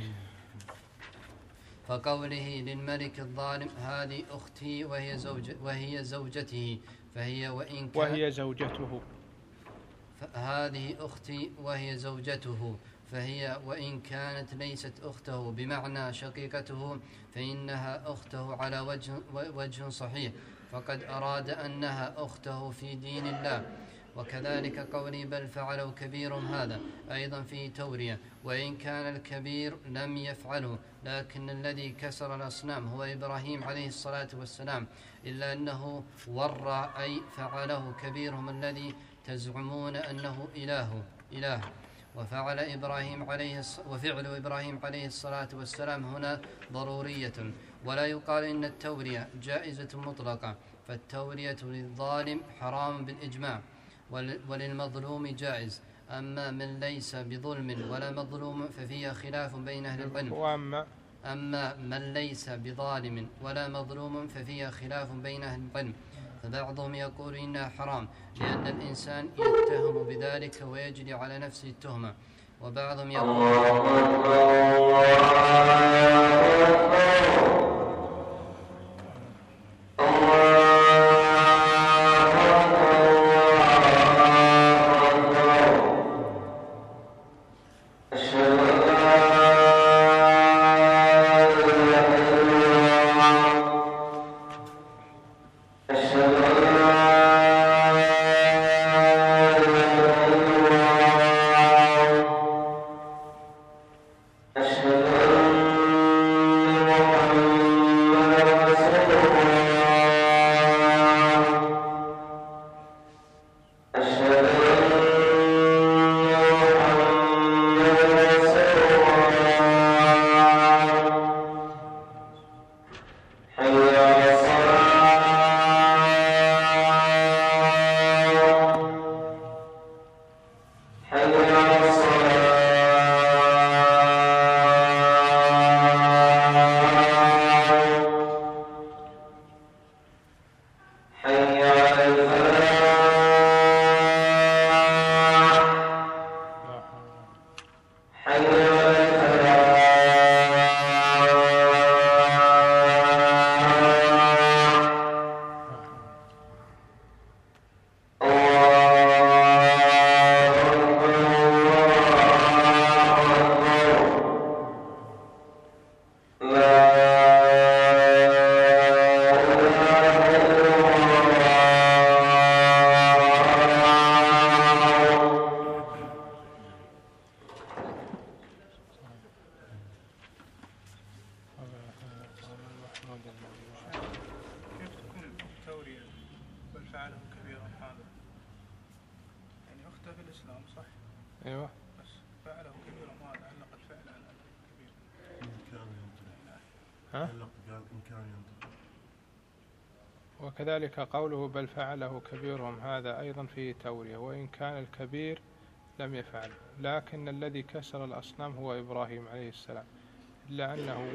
فقوله للملك الظالم هذه أختي وهي زوجته فهي وإن كان وهي زوجته، هذه أختي وهي زوجته فهي وإن كانت ليست أخته بمعنى شقيقته فإنها أخته على وجه صحيح، فقد أراد أنها أخته في دين الله. وكذلك قولي بل فعلوا كبيرهم هذا أيضا في تورية، وإن كان الكبير لم يفعله، لكن الذي كسر الأصنام هو إبراهيم عليه الصلاة والسلام، إلا أنه ورى أي فعله كبيرهم الذي تزعمون أنه إله. وفعل وفعل إبراهيم عليه الصلاة والسلام هنا ضرورية، ولا يقال إن التورية جائزة مطلقة، فالتورية للظالم حرام بالإجماع، وللمظلوم جائز. أما من ليس بظلم ولا مظلوم ففيها خلاف بين أهل العلم. أما من ليس بظالم ولا مظلوم ففيها خلاف بين أهل العلم، فبعضهم يقول إنها حرام لأن الإنسان يتهم بذلك ويجري على نفسه التهمة، وبعضهم يقول أيوة. بس فعله كبير ما علقت فعلا على كبير. إن كان ينطق. ها؟ قال إن كان ينطق. وكذلك قوله بل فعله كبيرهم هذا أيضا فيه تورية، وإن كان الكبير لم يفعل، لكن الذي كسر الأصنام هو إبراهيم عليه السلام، إلا أنه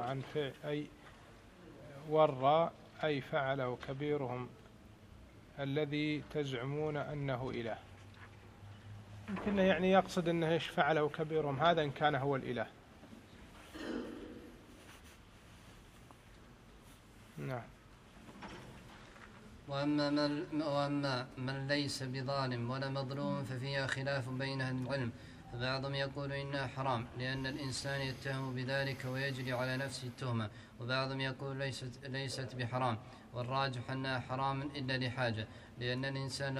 ورى أي فعله كبيرهم الذي تزعمون أنه إله. يمكن يعني يقصد أنه إيش فعله كبيرهم هذا إن كان هو الإله. نعم. وأما من ليس بظالم ولا مظلوم ففيها خلاف بين أهل العلم، فبعضهم يقول إنها حرام لأن الإنسان يتهم بذلك ويجري على نفسه التهمة، وبعضهم يقول ليست بحرام، والراجح أنها حرام إلا لحاجة، لأن الإنسان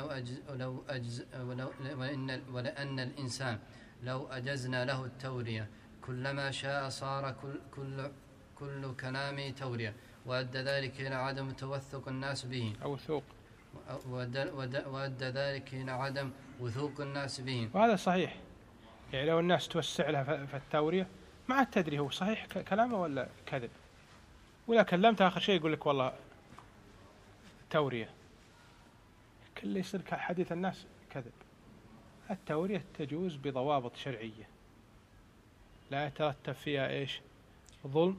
ولأن الإنسان لو أجزنا له التورية كلما شاء صار كل كلامه تورية، وأدى ذلك إلى عدم توثق الناس به أو ثوق، وأدى ذلك إلى عدم وثوق الناس به. وهذا صحيح، يعني لو الناس توسع لها في التورية ما عاد تدري هو صحيح كلامه ولا كذب، ولا كلمت آخر شيء يقول لك والله تورية، كل يصير حديث الناس كذب. التورية تجوز بضوابط شرعية لا يترتب فيها إيش ظلم،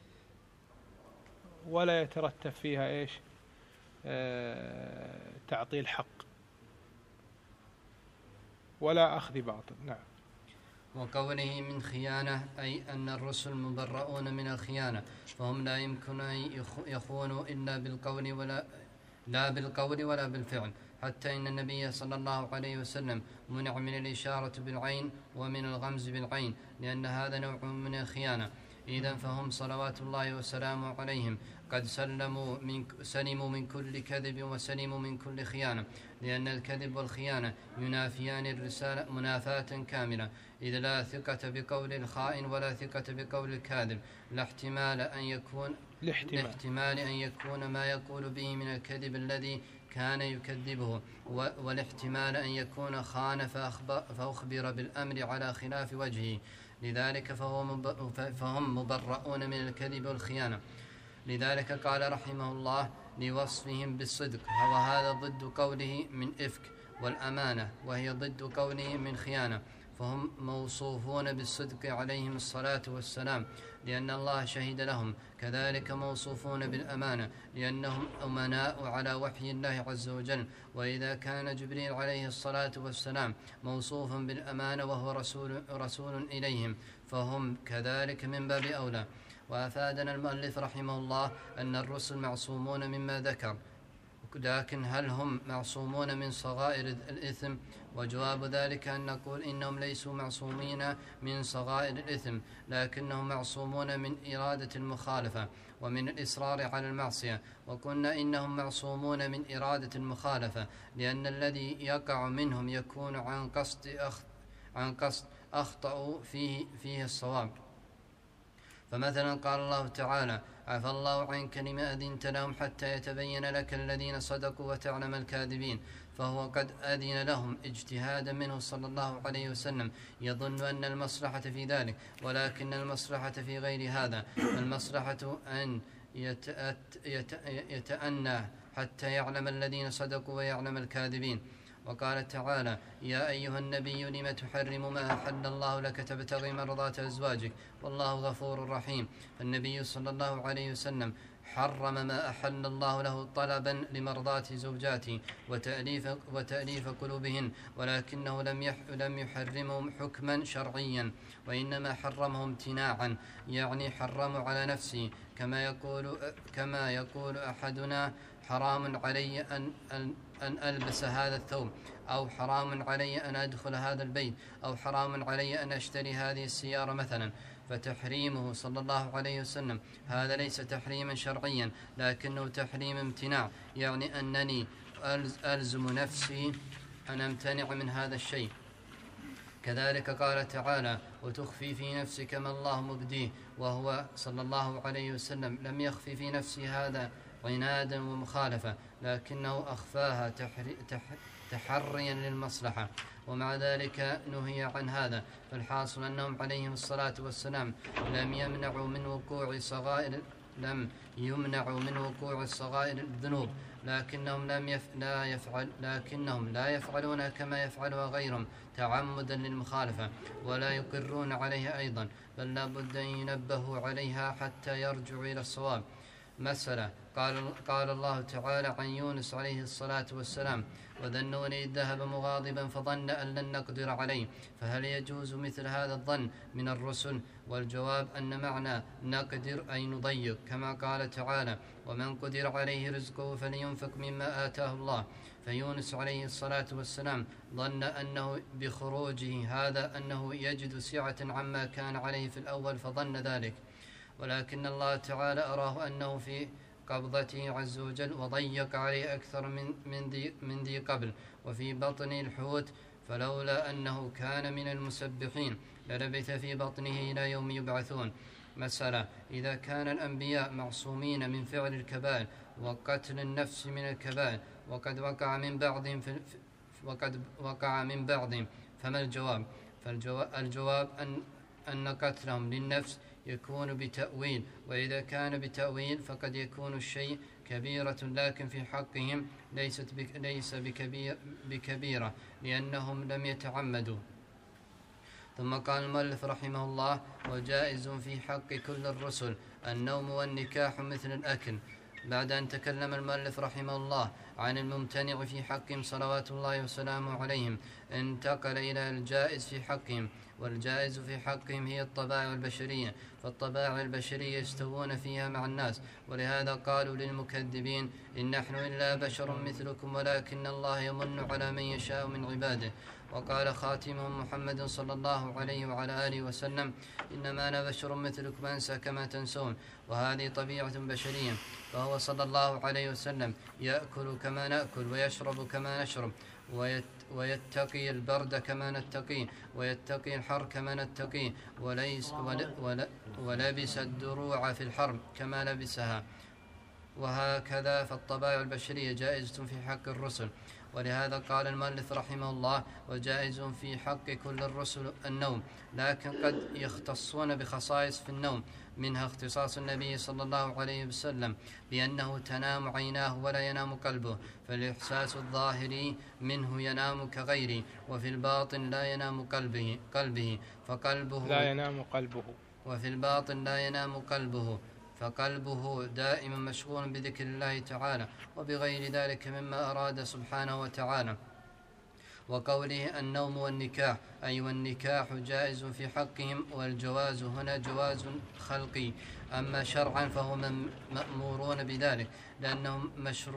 ولا يترتب فيها إيش تعطيل حق. ولا أخذ باطل. نعم. وقوله من خيانة أي أن الرسل مبرؤون من الخيانة، فهم لا يمكن أن يخونوا إلا بالقول ولا بالفعل، حتى إن النبي صلى الله عليه وسلم منع من الإشارة بالعين ومن الغمز بالعين، لأن هذا نوع من الخيانة. إذن فهم صلوات الله وسلامه عليهم قد سلموا من كل كذب وسلموا من كل خيانة، لأن الكذب والخيانة ينافيان الرسالة منافاة كاملة، إذ لا ثقة بقول الخائن ولا ثقة بقول الكاذب، لاحتمال أن يكون ما يقول به من الكذب الذي كان يكذبه، والاحتمال أن يكون خان فأخبر بالأمر على خلاف وجهه، لذلك فهم مبرؤون من الكذب والخيانة. لذلك قال رحمه الله لوصفهم بالصدق، وهذا ضد قوله من إفك، والأمانة وهي ضد قوله من خيانة، فهم موصوفون بالصدق عليهم الصلاة والسلام لأن الله شهد لهم، كذلك موصوفون بالأمانة لأنهم أمناء على وحي الله عز وجل. وإذا كان جبريل عليه الصلاة والسلام موصوفا بالأمانة وهو رسول إليهم، فهم كذلك من باب أولى. وأفادنا المؤلف رحمه الله أن الرسل معصومون مما ذكر، لكن هل هم معصومون من صغائر الإثم؟ وجواب ذلك أن نقول إنهم ليسوا معصومين من صغائر الإثم، لكنهم معصومون من إرادة المخالفة ومن الإصرار على المعصية. وقلنا إنهم معصومون من إرادة المخالفة لأن الذي يقع منهم يكون عن قصد أخطأوا فيه الصواب. فمثلا قال الله تعالى: عفى الله عنك لما أذنت لهم حتى يتبين لك الذين صدقوا وتعلم الكاذبين، فهو قد أذن لهم اجتهادا منه صلى الله عليه وسلم، يظن أن المصلحة في ذلك، ولكن المصلحة في غير هذا، المصلحة أن يتأنى حتى يعلم الذين صدقوا ويعلم الكاذبين. وقال تعالى: يا أيها النبي لم تحرم ما أحل الله لك تبتغي مرضات أزواجك والله غفور رحيم. فالنبي صلى الله عليه وسلم حرم ما أحل الله له طلبا لمرضات زوجاته وتأليف قلوبهن، ولكنه لم يحرمهم حكما شرعيا، وإنما حرمهم امتناعا، يعني حرموا على نفسه، كما يقول أحدنا: حرام علي أن ألبس هذا الثوب، أو حرام علي أن أدخل هذا البيت، أو حرام علي أن أشتري هذه السيارة مثلا. فتحريمه صلى الله عليه وسلم هذا ليس تحريما شرعيا، لكنه تحريم امتناع، يعني أنني ألزم نفسي أن أمتنع من هذا الشيء. كذلك قال تعالى: وتخفي في نفسك ما الله مبديه، وهو صلى الله عليه وسلم لم يخفي في نفسه هذا عنادا ومخالفة، لكنه أخفاها تحريا للمصلحة، ومع ذلك نهي عن هذا. فالحاصل أنهم عليهم الصلاة والسلام لم يمنعوا من وقوع الصغائر الذنوب، لكنهم لا يفعلون كما يفعلها غيرهم تعمدا للمخالفة، ولا يقرون عليها أيضا، بل لا بد أن ينبهوا عليها حتى يرجعوا إلى الصواب. مسألة: قال الله تعالى عن يونس عليه الصلاة والسلام: وذا النون إذ ذهب مغاضبا فظن أن لن نقدر عليه، فهل يجوز مثل هذا الظن من الرسل؟ والجواب أن معنى نقدر أي نضيق، كما قال تعالى: ومن قدر عليه رزقه فلينفق مما آتاه الله. فيونس عليه الصلاة والسلام ظن أنه بخروجه هذا أنه يجد سعة عما كان عليه في الأول، فظن ذلك، ولكن الله تعالى أراه أنه في قبضته عز وجل، وضيق عليه أكثر من ذي قبل، وفي بطن الحوت، فلولا أنه كان من المسبحين للبث في بطنه إلى يوم يبعثون. مسألة: إذا كان الأنبياء معصومين من فعل الكبائر وقتل النفس من الكبائر، وقد وقع من بعضهم، فما الجواب؟ الجواب أن قتلهم للنفس يكون بتأويل، وإذا كان بتأويل فقد يكون الشيء كبيرة، لكن في حقهم ليس بكبيرة لأنهم لم يتعمدوا. ثم قال المؤلف رحمه الله: وجائز في حق كل الرسل النوم والنكاح مثل الأكل، بعد أن تكلم المؤلف رحمه الله عن الممتنع في حقهم صلوات الله وسلامه عليهم، انتقل إلى الجائز في حقهم. والجائز في حقهم هي الطبائع البشرية، فالطبائع البشرية يستوون فيها مع الناس، ولهذا قالوا للمكذبين إن نحن إلا بشر مثلكم ولكن الله يمن على من يشاء من عباده. وقال خاتمهم محمد صلى الله عليه وعلى آله وسلم إنما أنا بشر مثلكم أنسى كما تنسون، وهذه طبيعة بشرية. فهو صلى الله عليه وسلم يأكل كما نأكل ويشرب كما نشرب، ويتقي البرد كما نتقيه، ويتقي الحر كما نتقيه، ولبس الدروع في الحرب كما لبسها. وهكذا فالطبائع البشرية جائزة في حق الرسل. ولهذا قال المؤلف رحمه الله وجائز في حق كل الرسل النوم، لكن قد يختصون بخصائص في النوم، منها اختصاص النبي صلى الله عليه وسلم بأنه تنام عيناه ولا ينام قلبه، فالإحساس الظاهري منه ينام كغيره، وفي الباطن لا ينام قلبه فقلبه لا ينام قلبه، وفي الباطن لا ينام قلبه فقلبه دائما مشغول بذكر الله تعالى وبغير ذلك مما أراد سبحانه وتعالى. وقوله النوم والنكاح، أي والنكاح جائز في حقهم، والجواز هنا جواز خلقي، أما شرعا فهم مأمورون بذلك لأنهم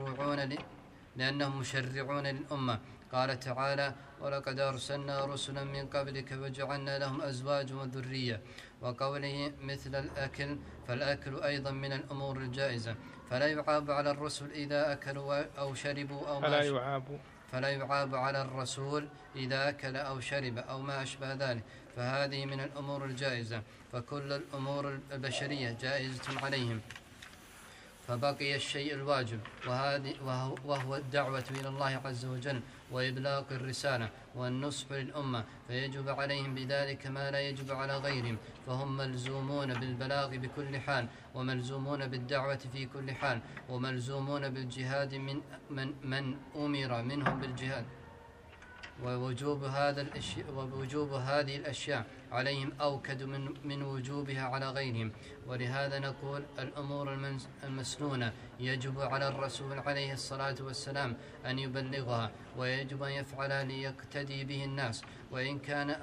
مشرعون للأمة. قال تعالى ولقد أرسلنا رسلا من قبلك وجعلنا لهم أزواج وذرية. وقوله مثل الأكل، فالأكل أيضا من الأمور الجائزة، فلا يعاب على الرسل إذا أكلوا أو شربوا أو فلا يعاب على الرسول إذا أكل أو شرب أو ما أشبه ذلك، فهذه من الأمور الجائزة، فكل الأمور البشرية جائزة عليهم. فبقي الشيء الواجب، وهو الدعوة إلى الله عز وجل وإبلاغ الرسالة والنصح للأمة، فيجب عليهم بذلك ما لا يجب على غيرهم، فهم ملزومون بالبلاغ بكل حال، وملزومون بالدعوة في كل حال، وملزومون بالجهاد من أمر منهم بالجهاد. ووجوب هذه الأشياء عليهم أوكد من وجوبها على غيرهم. ولهذا نقول الأمور المسنونة يجب على الرسول عليه الصلاة والسلام أن يبلغها، ويجب أن يفعلها ليقتدي به الناس، وإن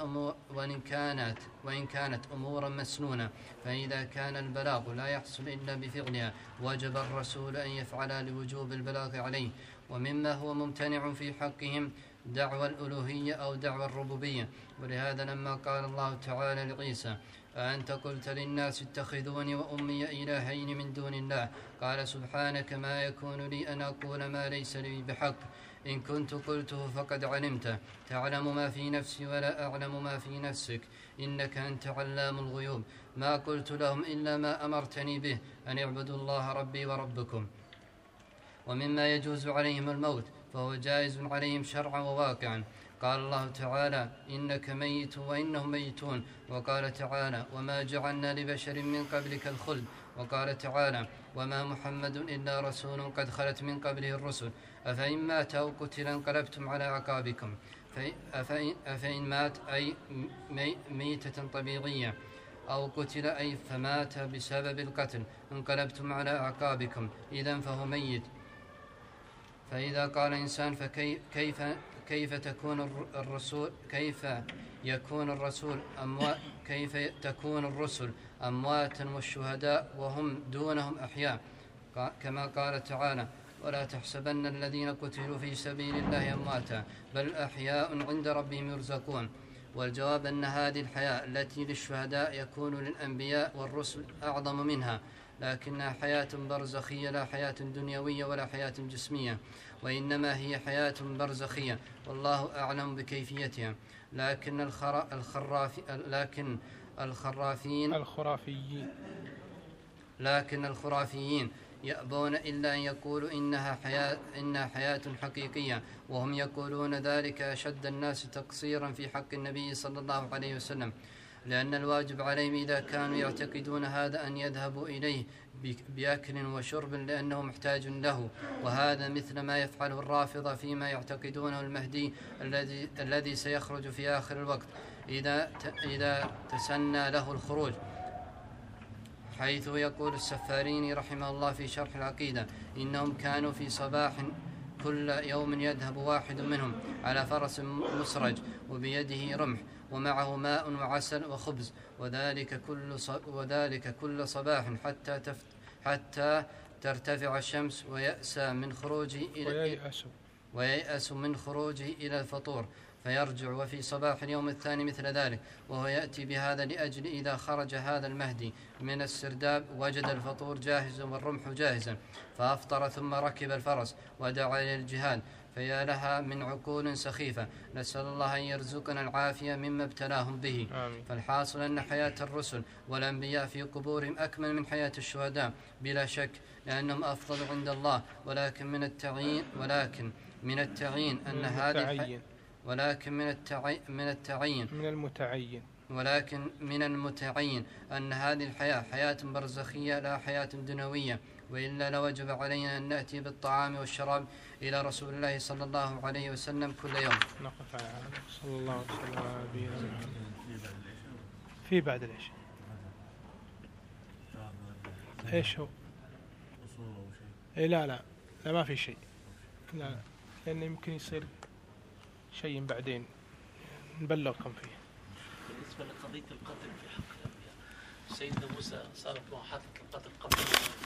كانت أمورا مسنونة، فإذا كان البلاغ لا يحصل إلا بفعلها وجب الرسول أن يفعلها لوجوب البلاغ عليه. ومما هو ممتنع في حقهم دعوى الألوهية أو دعوى الربوبية. ولهذا لما قال الله تعالى لعيسى أأنت قلت للناس اتخذوني وأمي إلهين من دون الله، قال سبحانك ما يكون لي أن أقول ما ليس لي بحق، إن كنت قلته فقد علمته، تعلم ما في نفسي ولا أعلم ما في نفسك، إنك أنت علام الغيوب، ما قلت لهم إلا ما أمرتني به أن اعبدوا الله ربي وربكم. ومما يجوز عليهم الموت، فهو جائز عليهم شرعا وواقعا. قال الله تعالى إنك ميت وإنهم ميتون، وقال تعالى وما جعلنا لبشر من قبلك الخلد، وقال تعالى وما محمد إلا رسول قد خلت من قبله الرسل، أفإن مات أو قتل انقلبتم على أعقابكم، أفإن مات أي ميتة طبيعية، أو قتل أي فمات بسبب القتل انقلبتم على أعقابكم، إذن فهو ميت. فإذا قال إنسان كيف تكون الرسل أمواتا والشهداء وهم دونهم أحياء، كما قال تعالى ولا تحسبن الذين قتلوا في سبيل الله أمواتا بل أحياء عند ربهم يرزقون. والجواب أن هذه الحياة التي للشهداء يكون للأنبياء والرسل أعظم منها، لكنها حياة برزخية لا حياة دنيوية ولا حياة جسمية، وإنما هي حياة برزخية والله أعلم بكيفيتها. لكن الخرافيين يأبون إلا أن يقولوا إنها حياة حقيقية، وهم يقولون ذلك أشد الناس تقصيرا في حق النبي صلى الله عليه وسلم، لأن الواجب عليهم إذا كانوا يعتقدون هذا أن يذهبوا إليه بأكل وشرب لأنه محتاج له، وهذا مثل ما يفعله الرافضة فيما يعتقدونه المهدي الذي سيخرج في آخر الوقت إذا تسنى له الخروج. حيث يقول السفاريني رحمه الله في شرح العقيدة: إنهم كانوا في صباح كل يوم يذهب واحد منهم على فرس مسرج وبيده رمح ومعه ماء وعسل وخبز، وذلك كل صباح حتى ترتفع الشمس وييأس من خروجه إلى الفطور فيرجع، وفي صباح اليوم الثاني مثل ذلك، وهو يأتي بهذا لأجل إذا خرج هذا المهدي من السرداب وجد الفطور جاهزا والرمح جاهزا، فأفطر ثم ركب الفرس ودعا إلى الجهاد. فيا لها من عقول سخيفة، نسأل الله أن يرزقنا العافية مما ابتلاهم به. آمين. فالحاصل أن حياة الرسل والأنبياء في قبورهم أكمل من حياة الشهداء بلا شك، لأنهم أفضل عند الله، ولكن من التعيين أن هذه أن هذه الحياة حياة برزخية لا حياة دنيوية، وإلا لوجب علينا أن نأتي بالطعام والشراب إلى رسول الله صلى الله عليه وسلم كل يوم. نقف على هذا. صلى الله عليه وسلم على نبينا محمد. في بعد العشاء ايش هو؟ إيه لا ما في شيء، لا لأنه يمكن يصير شيء بعدين نبلغكم فيه. بالنسبة لقضية القتل في حق الأنبياء، سيدنا موسى صارت معاهدة القتل قبل